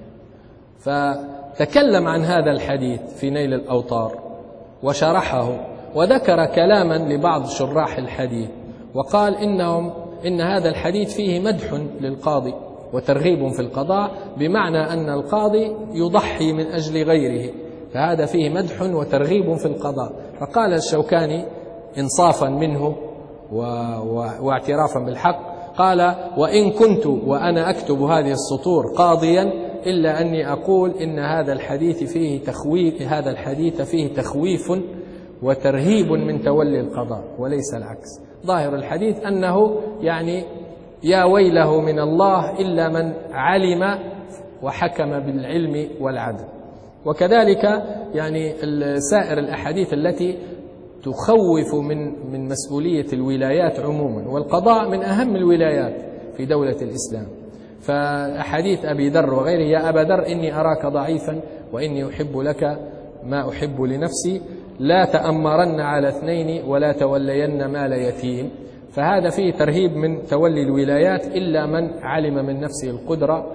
[SPEAKER 2] فتكلم عن هذا الحديث في نيل الأوطار وشرحه، وذكر كلاما لبعض شراح الحديث وقال إنهم إن هذا الحديث فيه مدح للقاضي وترغيب في القضاء، بمعنى أن القاضي يضحي من أجل غيره، فهذا فيه مدح وترغيب في القضاء. فقال الشوكاني إنصافا منه و... و... واعترافا بالحق، قال: وإن كنت وأنا أكتب هذه السطور قاضيا إلا أني أقول إن هذا الحديث فيه تخويف هذا الحديث فيه تخويف وترهيب من تولي القضاء وليس العكس. ظاهر الحديث أنه يعني يا ويله من الله إلا من علم وحكم بالعلم والعدل. وكذلك يعني سائر الأحاديث التي تخوف من من مسؤولية الولايات عموما، والقضاء من أهم الولايات في دولة الإسلام. فأحاديث أبي ذر وغيره: يا أبا ذر إني أراك ضعيفا وإني أحب لك ما أحب لنفسي، لا تأمرن على اثنين ولا تولين مال يتيم. فهذا فيه ترهيب من تولي الولايات إلا من علم من نفسه القدرة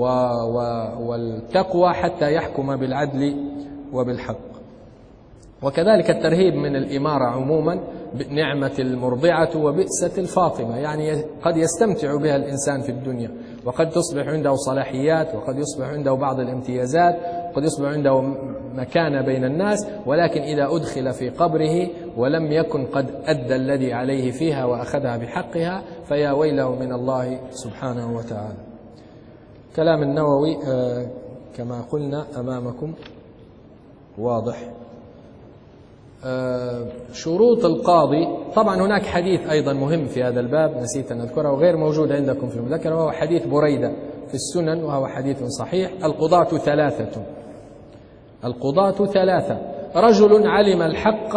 [SPEAKER 2] والتقوى حتى يحكم بالعدل وبالحق. وكذلك الترهيب من الإمارة عموما: نعمة المرضعة وبئسة الفاطمة، يعني قد يستمتع بها الإنسان في الدنيا وقد تصبح عنده صلاحيات وقد يصبح عنده بعض الامتيازات وقد يصبح عنده مكانة بين الناس، ولكن إذا أدخل في قبره ولم يكن قد أدى الذي عليه فيها وأخذها بحقها فيا ويله من الله سبحانه وتعالى. كلام النووي كما قلنا أمامكم واضح. شروط القاضي، طبعا هناك حديث أيضا مهم في هذا الباب نسيت أن أذكره وغير موجود عندكم في المذكرة، وهو حديث بريدة في السنن وهو حديث صحيح. القضاة ثلاثة القضاة ثلاثة رجل علم الحق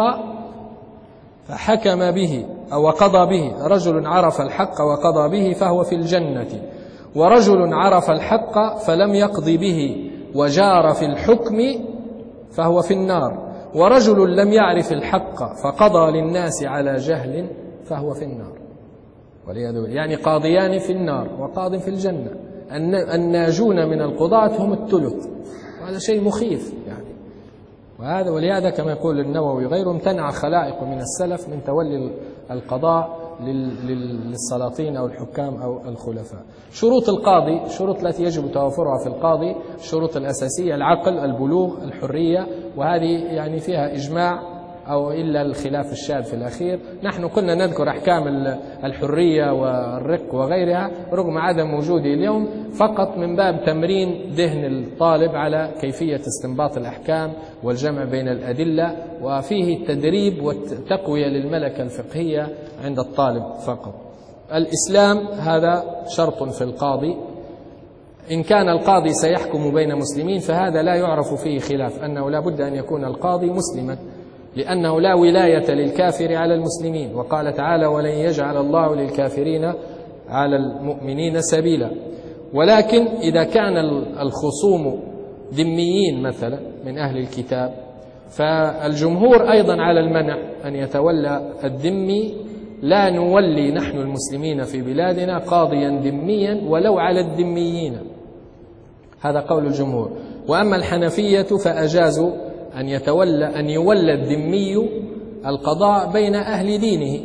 [SPEAKER 2] فحكم به أو قضى به، رجل عرف الحق وقضى به فهو في الجنة، ورجل عرف الحق فلم يقض به وجار في الحكم فهو في النار، ورجل لم يعرف الحق فقضى للناس على جهل فهو في النار. يعني قاضيان في النار وقاض في الجنة. الناجون من القضاة هم الثلث، وهذا شيء مخيف يعني. وهذا ولهذا كما يقول النووي وغيره امتنع خلائق من السلف من تولي القضاء للسلاطين أو الحكام أو الخلفاء. شروط القاضي، شروط التي يجب توافرها في القاضي، الشروط الأساسية العقل، البلوغ، الحرية، وهذه يعني فيها إجماع أو إلا الخلاف الشاذ في الأخير. نحن كنا نذكر أحكام الحرية والرق وغيرها رغم عدم وجوده اليوم، فقط من باب تمرين ذهن الطالب على كيفية استنباط الأحكام والجمع بين الأدلة، وفيه التدريب والتقوية للملكة الفقهية عند الطالب فقط. الإسلام هذا شرط في القاضي. إن كان القاضي سيحكم بين مسلمين فهذا لا يعرف فيه خلاف، أنه لا بد أن يكون القاضي مسلما، لأنه لا ولاية للكافر على المسلمين، وقال تعالى ولن يجعل الله للكافرين على المؤمنين سبيلا. ولكن إذا كان الخصوم ذميين مثلا من أهل الكتاب فالجمهور أيضا على المنع أن يتولى الذمي. لا نولي نحن المسلمين في بلادنا قاضيا ذميا ولو على الذميين، هذا قول الجمهور. وأما الحنفية فأجازوا أن يتولى أن يولى الذمي القضاء بين أهل دينه.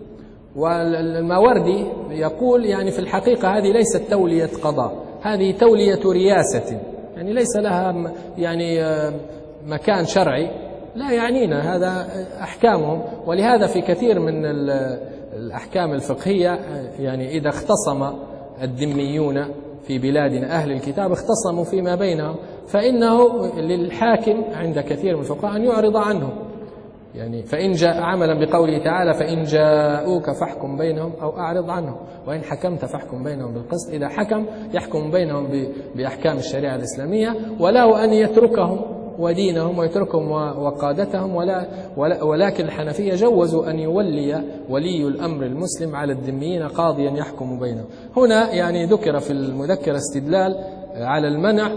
[SPEAKER 2] والماوردي يقول يعني في الحقيقة هذه ليست تولية قضاء، هذه تولية رياسة، يعني ليس لها يعني مكان شرعي، لا يعنينا، هذا أحكامهم. ولهذا في كثير من الأحكام الفقهية يعني إذا اختصم الذميون في بلادنا أهل الكتاب اختصموا فيما بينهم، فإنه للحاكم عند كثير من الفقهاء أن يعرض عنهم، يعني فإن جاء عملا بقوله تعالى فإن جاءوك فاحكم بينهم أو أعرض عنهم وإن حكمت فاحكم بينهم بالقسط. إذا حكم يحكم بينهم بأحكام الشريعة الإسلامية، وله أن يتركهم ودينهم ويتركهم وقادتهم، ولا ولكن الحنفية جوزوا أن يولي ولي الأمر المسلم على الذميين قاضيا يحكم بينهم. هنا يعني ذكر في المذكرة استدلال على المنع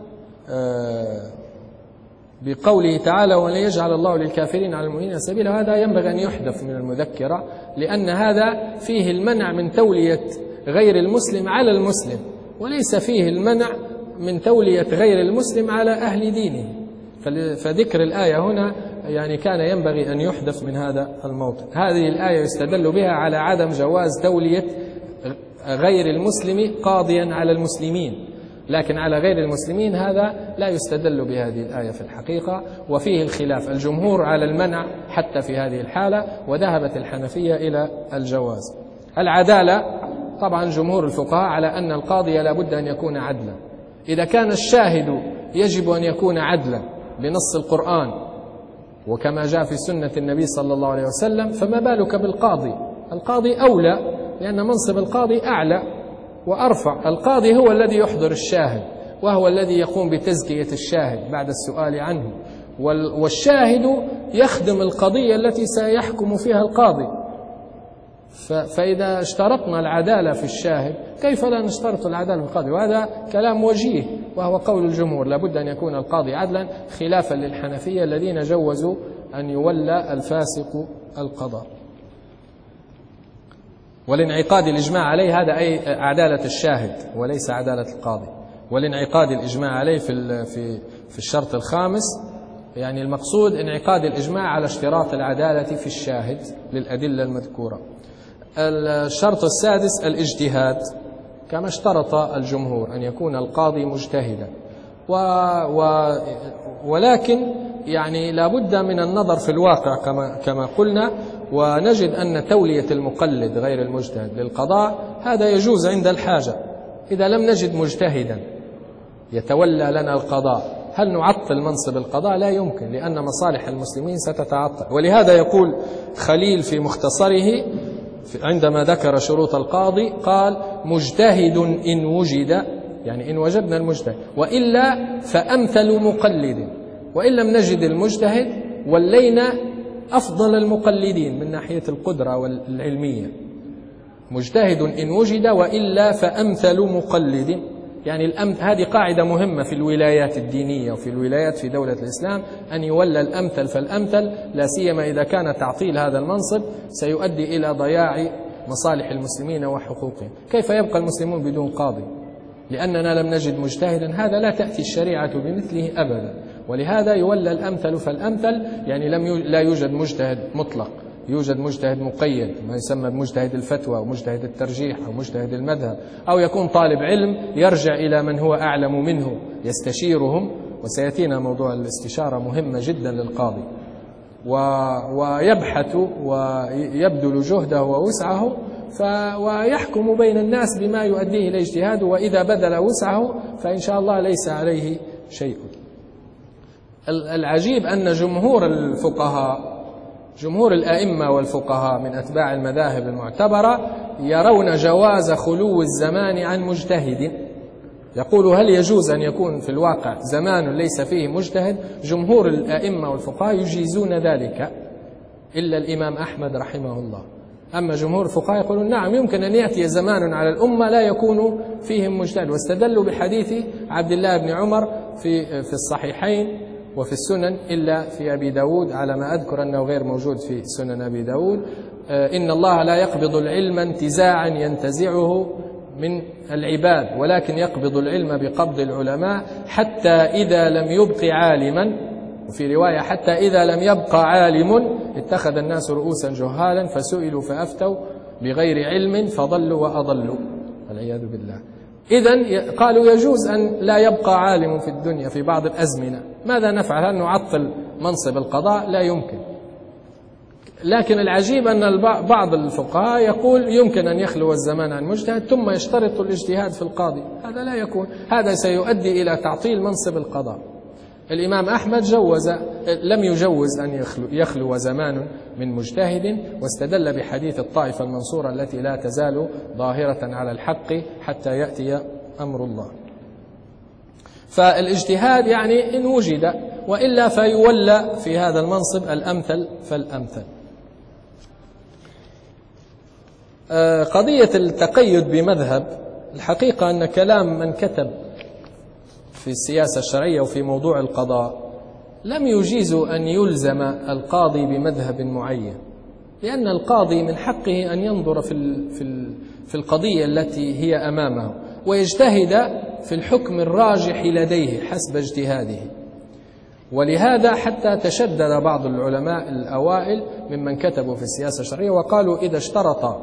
[SPEAKER 2] بقوله تعالى ولن يجعل الله للكافرين على المؤمنين سبيلا، وهذا ينبغي أن يحذف من المذكرة، لأن هذا فيه المنع من تولية غير المسلم على المسلم، وليس فيه المنع من تولية غير المسلم على أهل دينه. فذكر الآية هنا يعني كان ينبغي أن يحذف من هذا الموطن. هذه الآية يستدل بها على عدم جواز تولية غير المسلم قاضيا على المسلمين، لكن على غير المسلمين هذا لا يستدل بهذه الآية في الحقيقة، وفيه الخلاف. الجمهور على المنع حتى في هذه الحالة، وذهبت الحنفية إلى الجواز. العدالة طبعا جمهور الفقهاء على أن القاضي لا بد أن يكون عدلا. إذا كان الشاهد يجب أن يكون عدلا بنص القرآن وكما جاء في سنة النبي صلى الله عليه وسلم، فما بالك بالقاضي؟ القاضي أولى، لأن منصب القاضي أعلى وأرفع. القاضي هو الذي يحضر الشاهد، وهو الذي يقوم بتزكية الشاهد بعد السؤال عنه، والشاهد يخدم القضية التي سيحكم فيها القاضي. فإذا اشترطنا العدالة في الشاهد كيف لا نشترط العدالة في القاضي؟ وهذا كلام وجيه، وهو قول الجمهور، لابد أن يكون القاضي عدلا، خلافا للحنفية الذين جوزوا أن يولى الفاسق القضاء. والانعقاد الإجماع عليه هذا أي عدالة الشاهد وليس عدالة القاضي. والانعقاد الإجماع عليه في في في الشرط الخامس، يعني المقصود انعقاد الإجماع على اشتراط العدالة في الشاهد للأدلة المذكورة. الشرط السادس الاجتهاد، كما اشترط الجمهور أن يكون القاضي مجتهدا، و و ولكن يعني لا بد من النظر في الواقع كما كما قلنا، ونجد أن تولية المقلد غير المجتهد للقضاء هذا يجوز عند الحاجة. إذا لم نجد مجتهدا يتولى لنا القضاء هل نعطل منصب القضاء؟ لا يمكن، لأن مصالح المسلمين ستتعطل. ولهذا يقول خليل في مختصره عندما ذكر شروط القاضي قال: مجتهد إن وجد، يعني إن وجدنا المجتهد، وإلا فأمثل مقلد، وإن لم نجد المجتهد ولينا أفضل المقلدين من ناحية القدرة والعلمية. مجتهد إن وجد وإلا فأمثل مقلد، يعني الأمثل. هذه قاعدة مهمة في الولايات الدينية وفي الولايات في دولة الإسلام، أن يولى الأمثل فالأمثل، لا سيما إذا كان تعطيل هذا المنصب سيؤدي إلى ضياع مصالح المسلمين وحقوقهم. كيف يبقى المسلمون بدون قاضي؟ لأننا لم نجد مجتهدا، هذا لا تأتي الشريعة بمثله أبدا. ولهذا يولى الأمثل فالأمثل، يعني لم لا يوجد مجتهد مطلق، يوجد مجتهد مقيد، ما يسمى بمجتهد الفتوى ومجتهد الترجيح أو مجتهد المذهب، أو يكون طالب علم يرجع إلى من هو أعلم منه يستشيرهم، وسيأتينا موضوع الاستشارة مهمة جدا للقاضي، ويبحث ويبذل جهده ووسعه ويحكم بين الناس بما يؤديه إلى اجتهاده، وإذا بذل وسعه فإن شاء الله ليس عليه شيء. العجيب أن جمهور الفقهاء، جمهور الأئمة والفقهاء من أتباع المذاهب المعتبرة يرون جواز خلو الزمان عن مجتهد. يقول: هل يجوز أن يكون في الواقع زمان ليس فيه مجتهد؟ جمهور الأئمة والفقهاء يجيزون ذلك إلا الإمام أحمد رحمه الله. أما جمهور الفقهاء يقولون نعم، يمكن أن يأتي زمان على الأمة لا يكون فيهم مجتهد، واستدلوا بحديث عبد الله بن عمر في في الصحيحين وفي السنن، إلا في أبي داود على ما أذكر أنه غير موجود في سنن أبي داود: إن الله لا يقبض العلم انتزاعا ينتزعه من العباد، ولكن يقبض العلم بقبض العلماء حتى إذا لم يبق عالما، وفي رواية حتى إذا لم يبقى عالم اتخذ الناس رؤوسا جهالا فسئلوا فأفتوا بغير علم فضلوا وأضلوا، والعياذ بالله. إذن قالوا يجوز أن لا يبقى عالم في الدنيا في بعض الأزمنة. ماذا نفعل؟ هل نعطل منصب القضاء؟ لا يمكن. لكن العجيب أن بعض الفقهاء يقول يمكن أن يخلو الزمان عن مجتهد ثم يشترط الاجتهاد في القاضي. هذا لا يكون، هذا سيؤدي إلى تعطيل منصب القضاء. الإمام أحمد جوز، لم يجوز أن يخلو, يخلو زمان من مجتهد، واستدل بحديث الطائفة المنصورة التي لا تزال ظاهرة على الحق حتى يأتي أمر الله. فالاجتهاد يعني إن وجد، وإلا فيولى في هذا المنصب الأمثل فالأمثل. قضية التقيد بمذهب، الحقيقة أن كلام من كتب في السياسة الشرعية وفي موضوع القضاء لم يجيزوا أن يلزم القاضي بمذهب معين، لأن القاضي من حقه أن ينظر في في القضية التي هي أمامه ويجتهد في الحكم الراجح لديه حسب اجتهاده. ولهذا حتى تشدد بعض العلماء الأوائل ممن كتبوا في السياسة الشرعية وقالوا إذا اشترط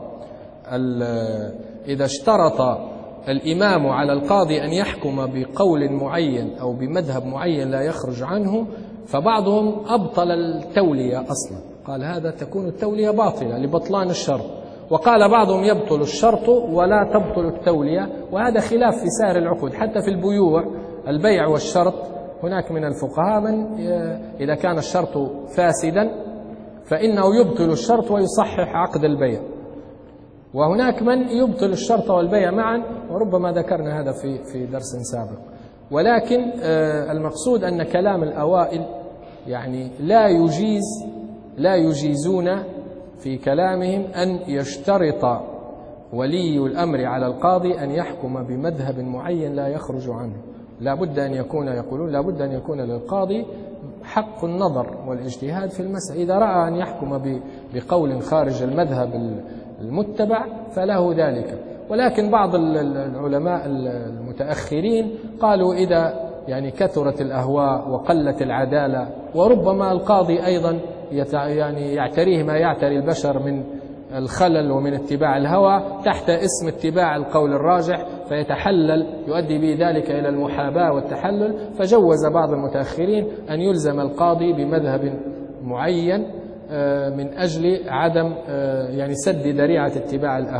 [SPEAKER 2] إذا اشترط الإمام على القاضي أن يحكم بقول معين أو بمذهب معين لا يخرج عنه، فبعضهم أبطل التولية أصلا، قال هذا تكون التولية باطلة لبطلان الشرط، وقال بعضهم يبطل الشرط ولا تبطل التولية، وهذا خلاف في سائر العقود. حتى في البيوع، البيع والشرط، هناك من الفقهاء من إذا كان الشرط فاسدا فإنه يبطل الشرط ويصحح عقد البيع، وهناك من يبطل الشرط والبيع معا، وربما ذكرنا هذا في في درس سابق. ولكن المقصود أن كلام الأوائل يعني لا يجيز لا يجيزون في كلامهم أن يشترط ولي الأمر على القاضي أن يحكم بمذهب معين لا يخرج عنه. لا بد أن يكون يقولون لا بد أن يكون للقاضي حق النظر والاجتهاد في المسألة. إذا رأى أن يحكم بقول خارج المذهب المتبع فله ذلك. ولكن بعض العلماء المتأخرين قالوا إذا يعني كثرت الأهواء وقلت العدالة، وربما القاضي أيضا يعني يعتريه ما يعتري البشر من الخلل ومن اتباع الهوى تحت اسم اتباع القول الراجح، فيتحلل يؤدي به ذلك إلى المحاباة والتحلل، فجوز بعض المتأخرين أن يلزم القاضي بمذهب معين من أجل عدم يعني سد ذريعة اتباع الأهواء.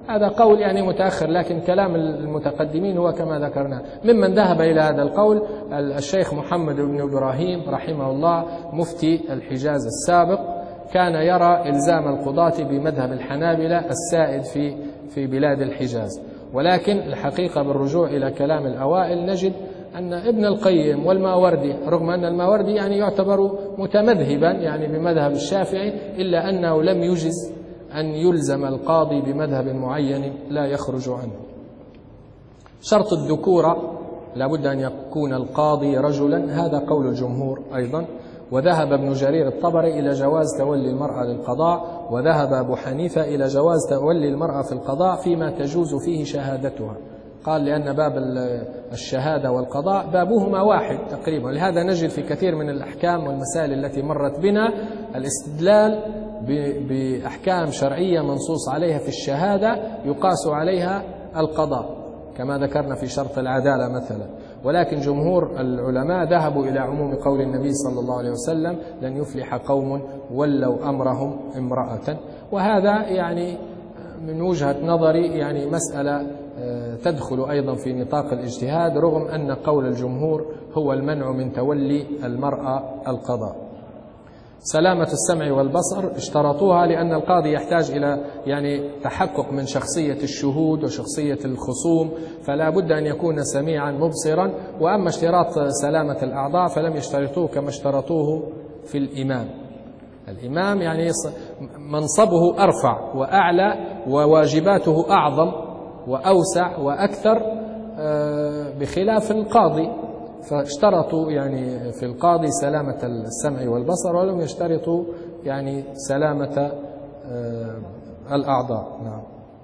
[SPEAKER 2] هذا قول يعني متأخر، لكن كلام المتقدمين هو كما ذكرنا. ممن ذهب إلى هذا القول الشيخ محمد بن إبراهيم رحمه الله مفتي الحجاز السابق، كان يرى إلزام القضاة بمذهب الحنابلة السائد في في بلاد الحجاز. ولكن الحقيقة بالرجوع إلى كلام الأوائل نجد أن ابن القيم والماوردي، رغم أن الماوردي يعني يعتبر متمذهبا يعني بمذهب الشافعي، إلا أنه لم يجز أن يلزم القاضي بمذهب معين لا يخرج عنه. شرط الذكورة لابد أن يكون القاضي رجلا، هذا قول الجمهور أيضا. وذهب ابن جرير الطبري إلى جواز تولي المرأة للقضاء، وذهب أبو حنيفة إلى جواز تولي المرأة في القضاء فيما تجوز فيه شهادتها. قال لأن باب الشهادة والقضاء بابهما واحد تقريبا، لهذا نجد في كثير من الأحكام والمسائل التي مرت بنا الاستدلال بأحكام شرعية منصوص عليها في الشهادة يقاس عليها القضاء، كما ذكرنا في شرط العدالة مثلا. ولكن جمهور العلماء ذهبوا إلى عموم قول النبي صلى الله عليه وسلم: لن يفلح قوم ولوا أمرهم امرأة. وهذا يعني من وجهة نظري يعني مسألة تدخل أيضا في نطاق الاجتهاد، رغم أن قول الجمهور هو المنع من تولي المرأة القضاء. سلامة السمع والبصر اشترطوها لأن القاضي يحتاج إلى يعني تحقق من شخصية الشهود وشخصية الخصوم، فلا بد أن يكون سميعا مبصرا. وأما اشتراط سلامة الأعضاء فلم يشترطوه كما اشترطوه في الإمام. الإمام يعني منصبه أرفع وأعلى وواجباته أعظم وأوسع وأكثر بخلاف القاضي، فاشترطوا يعني في القاضي سلامة السمع والبصر ولم يشترطوا يعني سلامة الأعضاء. نعم.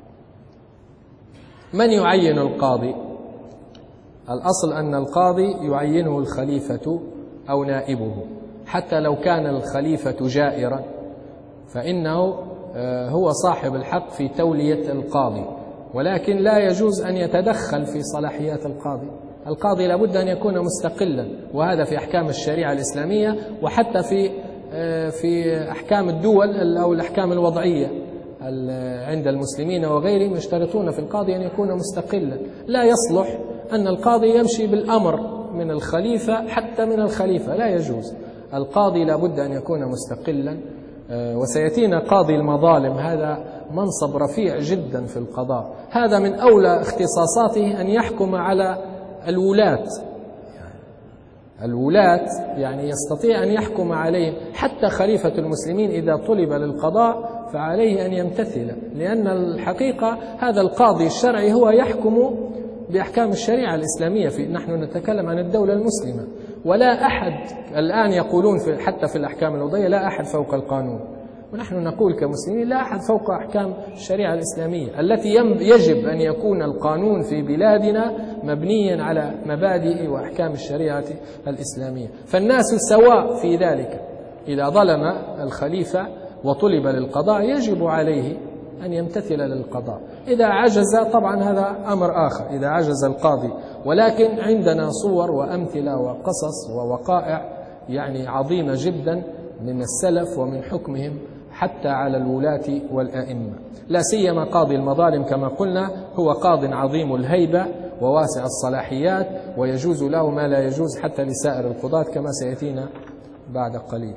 [SPEAKER 2] من يعين القاضي؟ الأصل أن القاضي يعينه الخليفة أو نائبه، حتى لو كان الخليفة جائرا فإنه هو صاحب الحق في تولية القاضي، ولكن لا يجوز أن يتدخل في صلاحيات القاضي. القاضي لابد أن يكون مستقلا، وهذا في أحكام الشريعة الإسلامية، وحتى في في أحكام الدول أو الأحكام الوضعية عند المسلمين وغيرهم يشترطون في القاضي أن يكون مستقلا. لا يصلح أن القاضي يمشي بالأمر من الخليفة حتى من الخليفة، لا يجوز. القاضي لابد أن يكون مستقلا. وسيأتينا قاضي المظالم، هذا منصب رفيع جدا في القضاء، هذا من أولى اختصاصاته أن يحكم على الولاة. الولاة يعني يستطيع أن يحكم عليهم، حتى خليفة المسلمين إذا طلب للقضاء فعليه أن يمتثل، لأن الحقيقة هذا القاضي الشرعي هو يحكم بأحكام الشريعة الإسلامية. في نحن نتكلم عن الدولة المسلمة، ولا أحد الآن يقولون في حتى في الأحكام الوضعية لا أحد فوق القانون، ونحن نقول كمسلمين لا أحد فوق أحكام الشريعة الإسلامية التي يجب أن يكون القانون في بلادنا مبنيا على مبادئ وأحكام الشريعة الإسلامية. فالناس سواء في ذلك. إذا ظلم الخليفة وطلب للقضاء يجب عليه أن يمتثل للقضاء. إذا عجز طبعا هذا أمر آخر، إذا عجز القاضي. ولكن عندنا صور وأمثلة وقصص ووقائع يعني عظيمة جدا من السلف ومن حكمهم حتى على الولاة والأئمة. لا سيما قاضي المظالم كما قلنا هو قاض عظيم الهيبة وواسع الصلاحيات، ويجوز له ما لا يجوز حتى لسائر القضاة كما سيأتينا بعد قليل.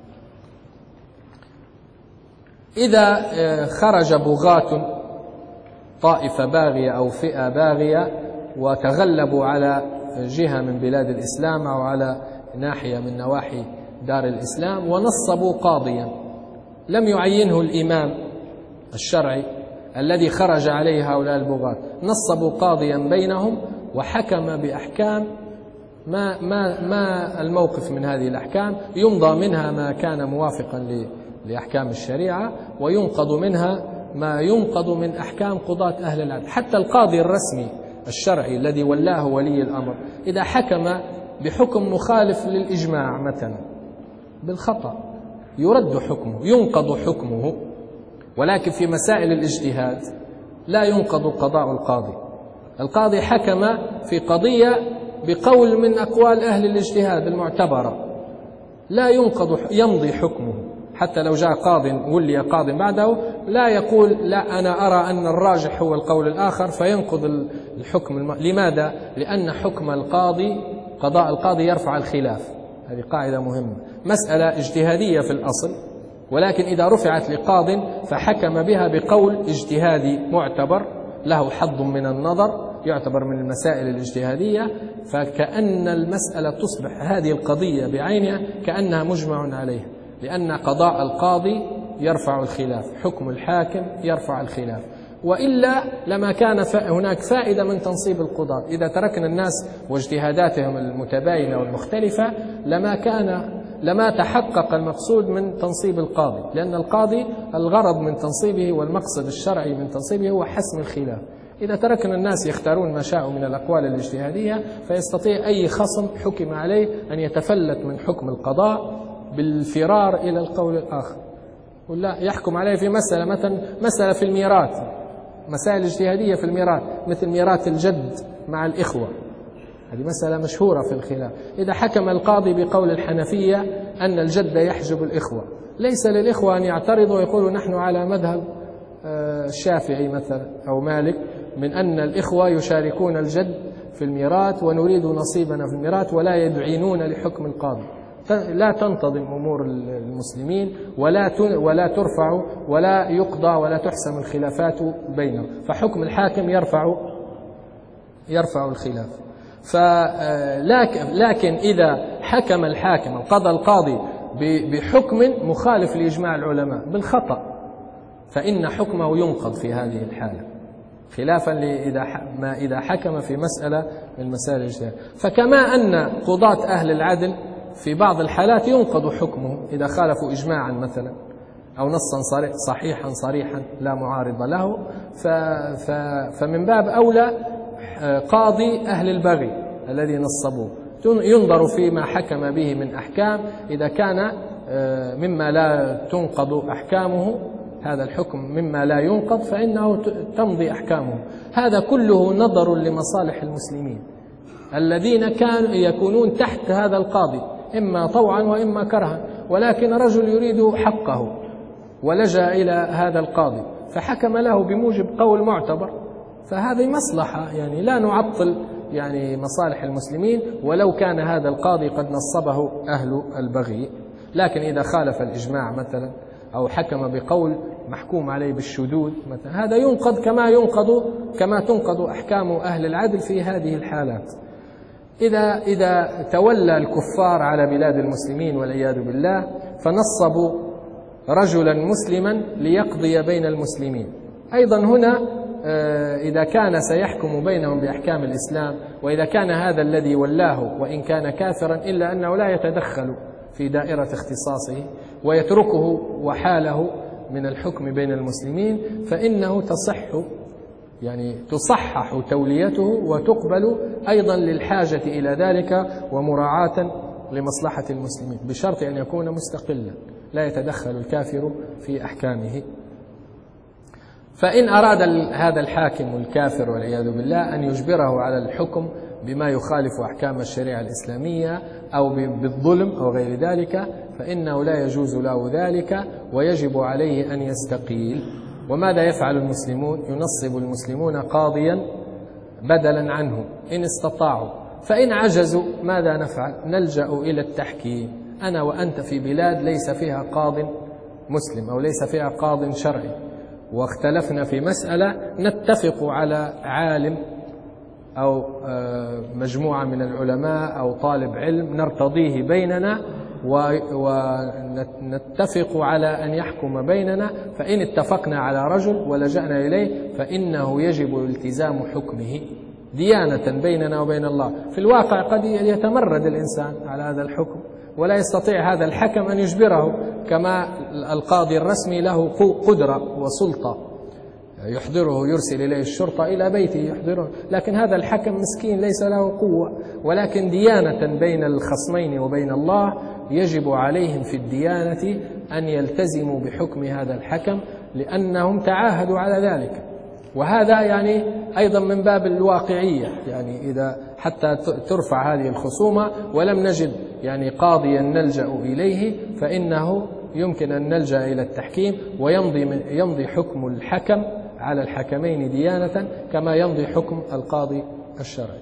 [SPEAKER 2] إذا خرج بغاة طائفة باغية أو فئة باغية وتغلبوا على جهة من بلاد الإسلام أو على ناحية من نواحي دار الإسلام ونصبوا قاضيا لم يعينه الإمام الشرعي الذي خرج عليه هؤلاء البغاة، نصبوا قاضيا بينهم وحكم بأحكام ما, ما, ما الموقف من هذه الأحكام. يمضى منها ما كان موافقا لأحكام الشريعة، وينقض منها ما ينقض من أحكام قضاة أهل العدل. حتى القاضي الرسمي الشرعي الذي ولاه ولي الأمر إذا حكم بحكم مخالف للإجماع مثلا بالخطأ يرد حكمه، ينقض حكمه. ولكن في مسائل الاجتهاد لا ينقض قضاء القاضي. القاضي حكم في قضية بقول من أقوال أهل الاجتهاد المعتبرة، لا ينقض، يمضي حكمه. حتى لو جاء قاض ولي قاض بعده لا يقول لا أنا أرى أن الراجح هو القول الآخر فينقض الحكم الم... لماذا؟ لأن حكم القاضي قضاء القاضي يرفع الخلاف. هذه قاعدة مهمة، مسألة اجتهادية في الأصل، ولكن إذا رفعت لقاض فحكم بها بقول اجتهادي معتبر له حظ من النظر يعتبر من المسائل الاجتهادية، فكأن المسألة تصبح هذه القضية بعينها كأنها مجمع عليها، لأن قضاء القاضي يرفع الخلاف، حكم الحاكم يرفع الخلاف، وإلا لما كان هناك فائدة من تنصيب القضاة. إذا تركنا الناس واجتهاداتهم المتباينة والمختلفة لما كان لما تحقق المقصود من تنصيب القاضي، لأن القاضي الغرض من تنصيبه والمقصد الشرعي من تنصيبه هو حسم الخلاف. إذا تركنا الناس يختارون ما شاءوا من الأقوال الاجتهادية فيستطيع أي خصم حكم عليه أن يتفلت من حكم القضاء بالفرار إلى القول الآخر، ولا يحكم عليه في مسألة مثلا مسألة في الميراث، مسائل اجتهادية في الميراث مثل ميراث الجد مع الإخوة، هذه مسألة مشهورة في الخلاف. إذا حكم القاضي بقول الحنفية أن الجد يحجب الإخوة، ليس للإخوة أن يعترضوا ويقولوا نحن على مذهب الشافعي مثلا أو مالك من أن الإخوة يشاركون الجد في الميراث ونريد نصيبنا في الميراث، ولا يدعينون لحكم القاضي. لا تنتظم أمور المسلمين ولا ولا ترفع ولا يقضى ولا تحسم الخلافات بينهم، فحكم الحاكم يرفع يرفع الخلاف. لكن إذا حكم الحاكم قضى القاضي بحكم مخالف لإجماع العلماء بالخطأ فإن حكمه ينقض في هذه الحالة، خلافا لإذا ما إذا حكم في مسألة من مسائل الاجتهاد. فكما أن قضاة أهل العدل في بعض الحالات ينقض حكمه إذا خالفوا إجماعا مثلا أو نصا صحيحا صريحا لا معارض له، فمن باب أولى قاضي أهل البغي الذي نصبوه ينظر فيما حكم به من أحكام، إذا كان مما لا تنقض أحكامه هذا الحكم مما لا ينقض فإنه تمضي أحكامه. هذا كله نظر لمصالح المسلمين الذين كانوا يكونون تحت هذا القاضي إما طوعا وإما كرها، ولكن رجل يريد حقه ولجأ إلى هذا القاضي فحكم له بموجب قول معتبر، فهذه مصلحة، يعني لا نعطل يعني مصالح المسلمين ولو كان هذا القاضي قد نصبه أهل البغي. لكن إذا خالف الإجماع مثلا أو حكم بقول محكوم عليه بالشذوذ مثلا هذا ينقض كما ينقض كما تنقض أحكام أهل العدل في هذه الحالات. إذا إذا تولى الكفار على بلاد المسلمين والعياذ بالله فنصبوا رجلا مسلما ليقضي بين المسلمين، أيضا هنا إذا كان سيحكم بينهم بأحكام الإسلام، وإذا كان هذا الذي ولاه وإن كان كافرا إلا أنه لا يتدخل في دائرة اختصاصه ويتركه وحاله من الحكم بين المسلمين، فإنه تصح يعني تصحح توليته وتقبل أيضا للحاجة إلى ذلك ومراعاة لمصلحة المسلمين، بشرط أن يكون مستقلا لا يتدخل الكافر في أحكامه. فإن أراد هذا الحاكم الكافر والعياذ بالله أن يجبره على الحكم بما يخالف أحكام الشريعة الإسلامية أو بالظلم أو غير ذلك فإنه لا يجوز له ذلك ويجب عليه أن يستقيل. وماذا يفعل المسلمون؟ ينصب المسلمون قاضيا بدلا عنه إن استطاعوا، فإن عجزوا ماذا نفعل؟ نلجأ إلى التحكيم. أنا وأنت في بلاد ليس فيها قاض مسلم أو ليس فيها قاض شرعي واختلفنا في مسألة، نتفق على عالم أو مجموعة من العلماء أو طالب علم نرتضيه بيننا ونتفق على أن يحكم بيننا، فإن اتفقنا على رجل ولجأنا إليه فإنه يجب التزام حكمه ديانة بيننا وبين الله. في الواقع قد يتمرد الإنسان على هذا الحكم ولا يستطيع هذا الحكم أن يجبره، كما القاضي الرسمي له قدرة وسلطة يحضره يرسل إليه الشرطة إلى بيته يحضره، لكن هذا الحكم مسكين ليس له قوة. ولكن ديانة بين الخصمين وبين الله يجب عليهم في الديانة أن يلتزموا بحكم هذا الحكم لأنهم تعاهدوا على ذلك. وهذا يعني أيضا من باب الواقعية، يعني إذا حتى ترفع هذه الخصومة ولم نجد يعني قاضيا نلجأ إليه فإنه يمكن أن نلجأ إلى التحكيم، ويمضي من يمضي حكم الحكم على الحكمين ديانة كما يمضي حكم القاضي الشرعي.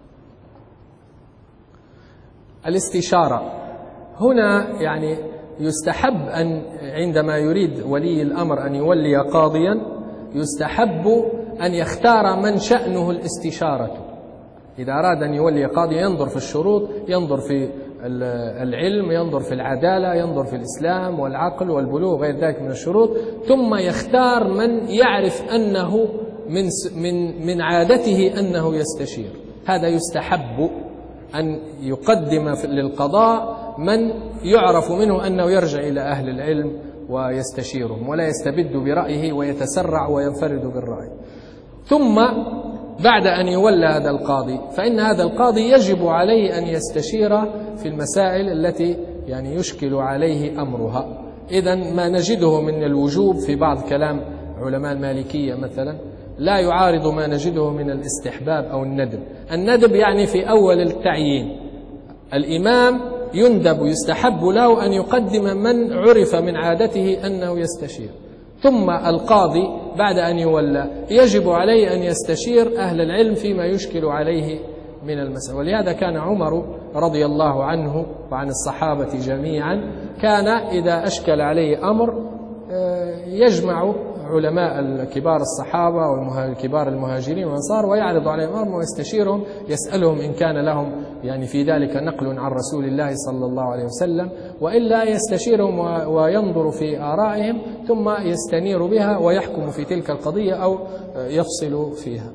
[SPEAKER 2] الاستشارة هنا يعني يستحب أن عندما يريد ولي الأمر أن يولي قاضيا يستحب أن يختار من شأنه الاستشارة. إذا أراد أن يولي قاضي ينظر في الشروط، ينظر في العلم، ينظر في العدالة، ينظر في الإسلام والعقل والبلوغ غير ذلك من الشروط، ثم يختار من يعرف أنه من من من عادته أنه يستشير. هذا يستحب أن يقدم للقضاء من يعرف منه أنه يرجع إلى أهل العلم ويستشيرهم، ولا يستبد برأيه ويتسرع وينفرد بالرأي. ثم بعد أن يولى هذا القاضي فإن هذا القاضي يجب عليه أن يستشير في المسائل التي يعني يشكل عليه أمرها. إذن ما نجده من الوجوب في بعض كلام علماء المالكية مثلا لا يعارض ما نجده من الاستحباب أو الندب. الندب يعني في أول التعيين، الإمام يندب يستحب له أن يقدم من عرف من عادته أنه يستشير. ثم القاضي بعد أن يولى يجب عليه أن يستشير أهل العلم فيما يشكل عليه من المسألة. ولهذا كان عمر رضي الله عنه وعن الصحابة جميعا كان إذا أشكل عليه أمر يجمع علماء كبار الصحابة وكبار المهاجرين والأنصار ويعرض عليهم أمر ويستشيرهم، يسألهم إن كان لهم يعني في ذلك نقل عن رسول الله صلى الله عليه وسلم، وإلا يستشيرهم وينظر في آرائهم ثم يستنير بها ويحكم في تلك القضية أو يفصل فيها.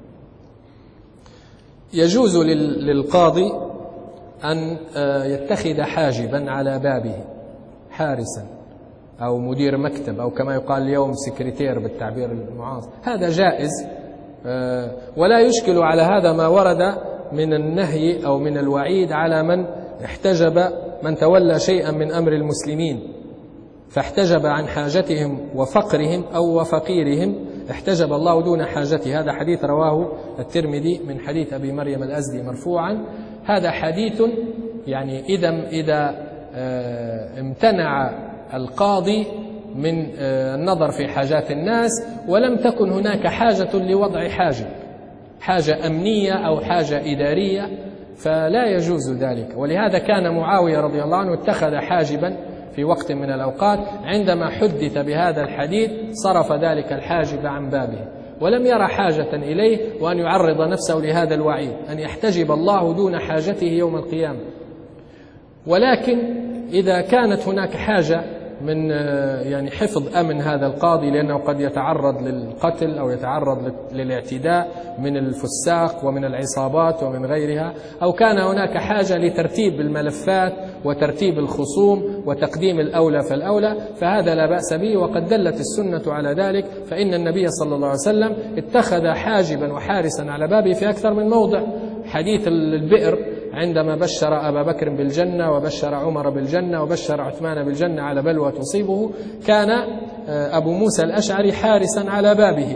[SPEAKER 2] يجوز للقاضي أن يتخذ حاجبا على بابه حارسا أو مدير مكتب أو كما يقال اليوم سكرتير بالتعبير المعاصر، هذا جائز ولا يشكل على هذا ما ورد من النهي أو من الوعيد على من احتجب، من تولى شيئا من أمر المسلمين فاحتجب عن حاجتهم وفقرهم أو وفقيرهم، احتجب الله دون حاجته. هذا حديث رواه الترمذي من حديث أبي مريم الأزدي مرفوعا. هذا حديث يعني إذا إذا امتنع القاضي من النظر في حاجات الناس ولم تكن هناك حاجة لوضع حاجة حاجة أمنية أو حاجة إدارية فلا يجوز ذلك. ولهذا كان معاوية رضي الله عنه اتخذ حاجبا في وقت من الأوقات، عندما حدث بهذا الحديث صرف ذلك الحاجب عن بابه ولم يرى حاجة إليه وأن يعرض نفسه لهذا الوعيد أن يحتجب الله دون حاجته يوم القيامة. ولكن إذا كانت هناك حاجة من يعني حفظ أمن هذا القاضي لأنه قد يتعرض للقتل أو يتعرض للاعتداء من الفساق ومن العصابات ومن غيرها، أو كان هناك حاجة لترتيب الملفات وترتيب الخصوم وتقديم الأولى فالأولى، فهذا لا بأس به وقد دلت السنة على ذلك. فإن النبي صلى الله عليه وسلم اتخذ حاجبا وحارسا على بابه في أكثر من موضع. حديث البئر عندما بشر أبا بكر بالجنة وبشر عمر بالجنة وبشر عثمان بالجنة على بلوى تصيبه، كان أبو موسى الأشعري حارسا على بابه.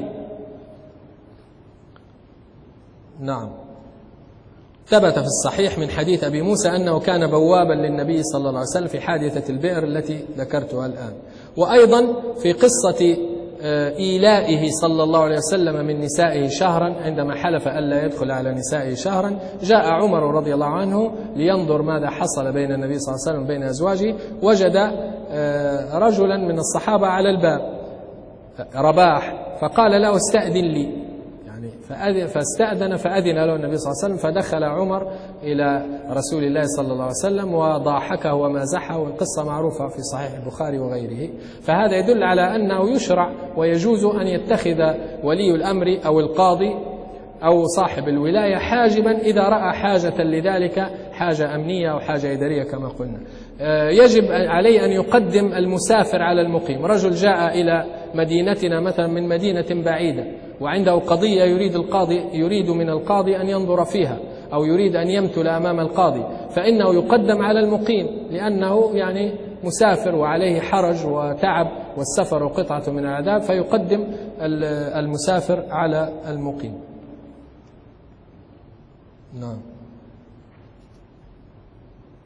[SPEAKER 2] نعم، ثبت في الصحيح من حديث أبي موسى أنه كان بوابا للنبي صلى الله عليه وسلم في حادثة البئر التي ذكرتها الآن. وأيضا في قصة إيلائه صلى الله عليه وسلم من نسائه شهرا، عندما حلف ألا يدخل على نسائه شهرا، جاء عمر رضي الله عنه لينظر ماذا حصل بين النبي صلى الله عليه وسلم وبين أزواجه، وجد رجلا من الصحابة على الباب رباح، فقال له استأذن لي، يعني فاستأذن فأذن له النبي صلى الله عليه وسلم، فدخل عمر إلى رسول الله صلى الله عليه وسلم وضاحكه ومازحه، والقصة معروفة في صحيح البخاري وغيره. فهذا يدل على أنه يشرع ويجوز أن يتخذ ولي الأمر أو القاضي أو صاحب الولاية حاجبا إذا رأى حاجة لذلك، حاجة أمنية أو حاجة إدارية كما قلنا. يجب عليه أن يقدم المسافر على المقيم. رجل جاء إلى مدينتنا مثلا من مدينة بعيدة وعنده قضية يريد القاضي يريد من القاضي أن ينظر فيها أو يريد أن يمثل أمام القاضي، فإنه يقدم على المقيم لأنه يعني مسافر وعليه حرج وتعب، والسفر قطعة من العذاب، فيقدم المسافر على المقيم. نعم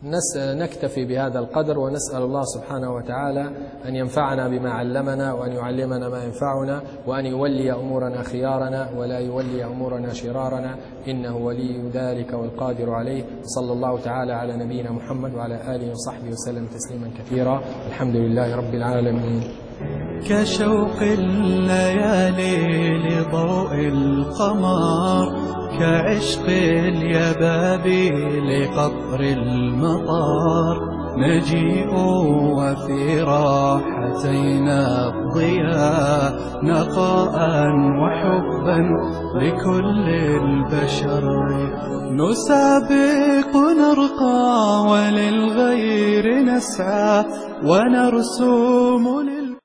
[SPEAKER 2] نكتفي بهذا القدر، ونسأل الله سبحانه وتعالى أن ينفعنا بما علمنا، وأن يعلمنا ما ينفعنا، وأن يولي أمورنا خيارنا ولا يولي أمورنا شرارنا، إنه ولي ذلك والقادر عليه. صلى الله تعالى على نبينا محمد وعلى آله وصحبه وسلم تسليما كثيرا. الحمد لله رب العالمين.
[SPEAKER 1] كشوق الليالي لضوء القمر، كعشق اليبابي لقطر المطار، نجيء وفي راحتينا الضياء، نقاء وحبا لكل البشر، نسابق نرقى وللغير نسعى، ونرسوم لل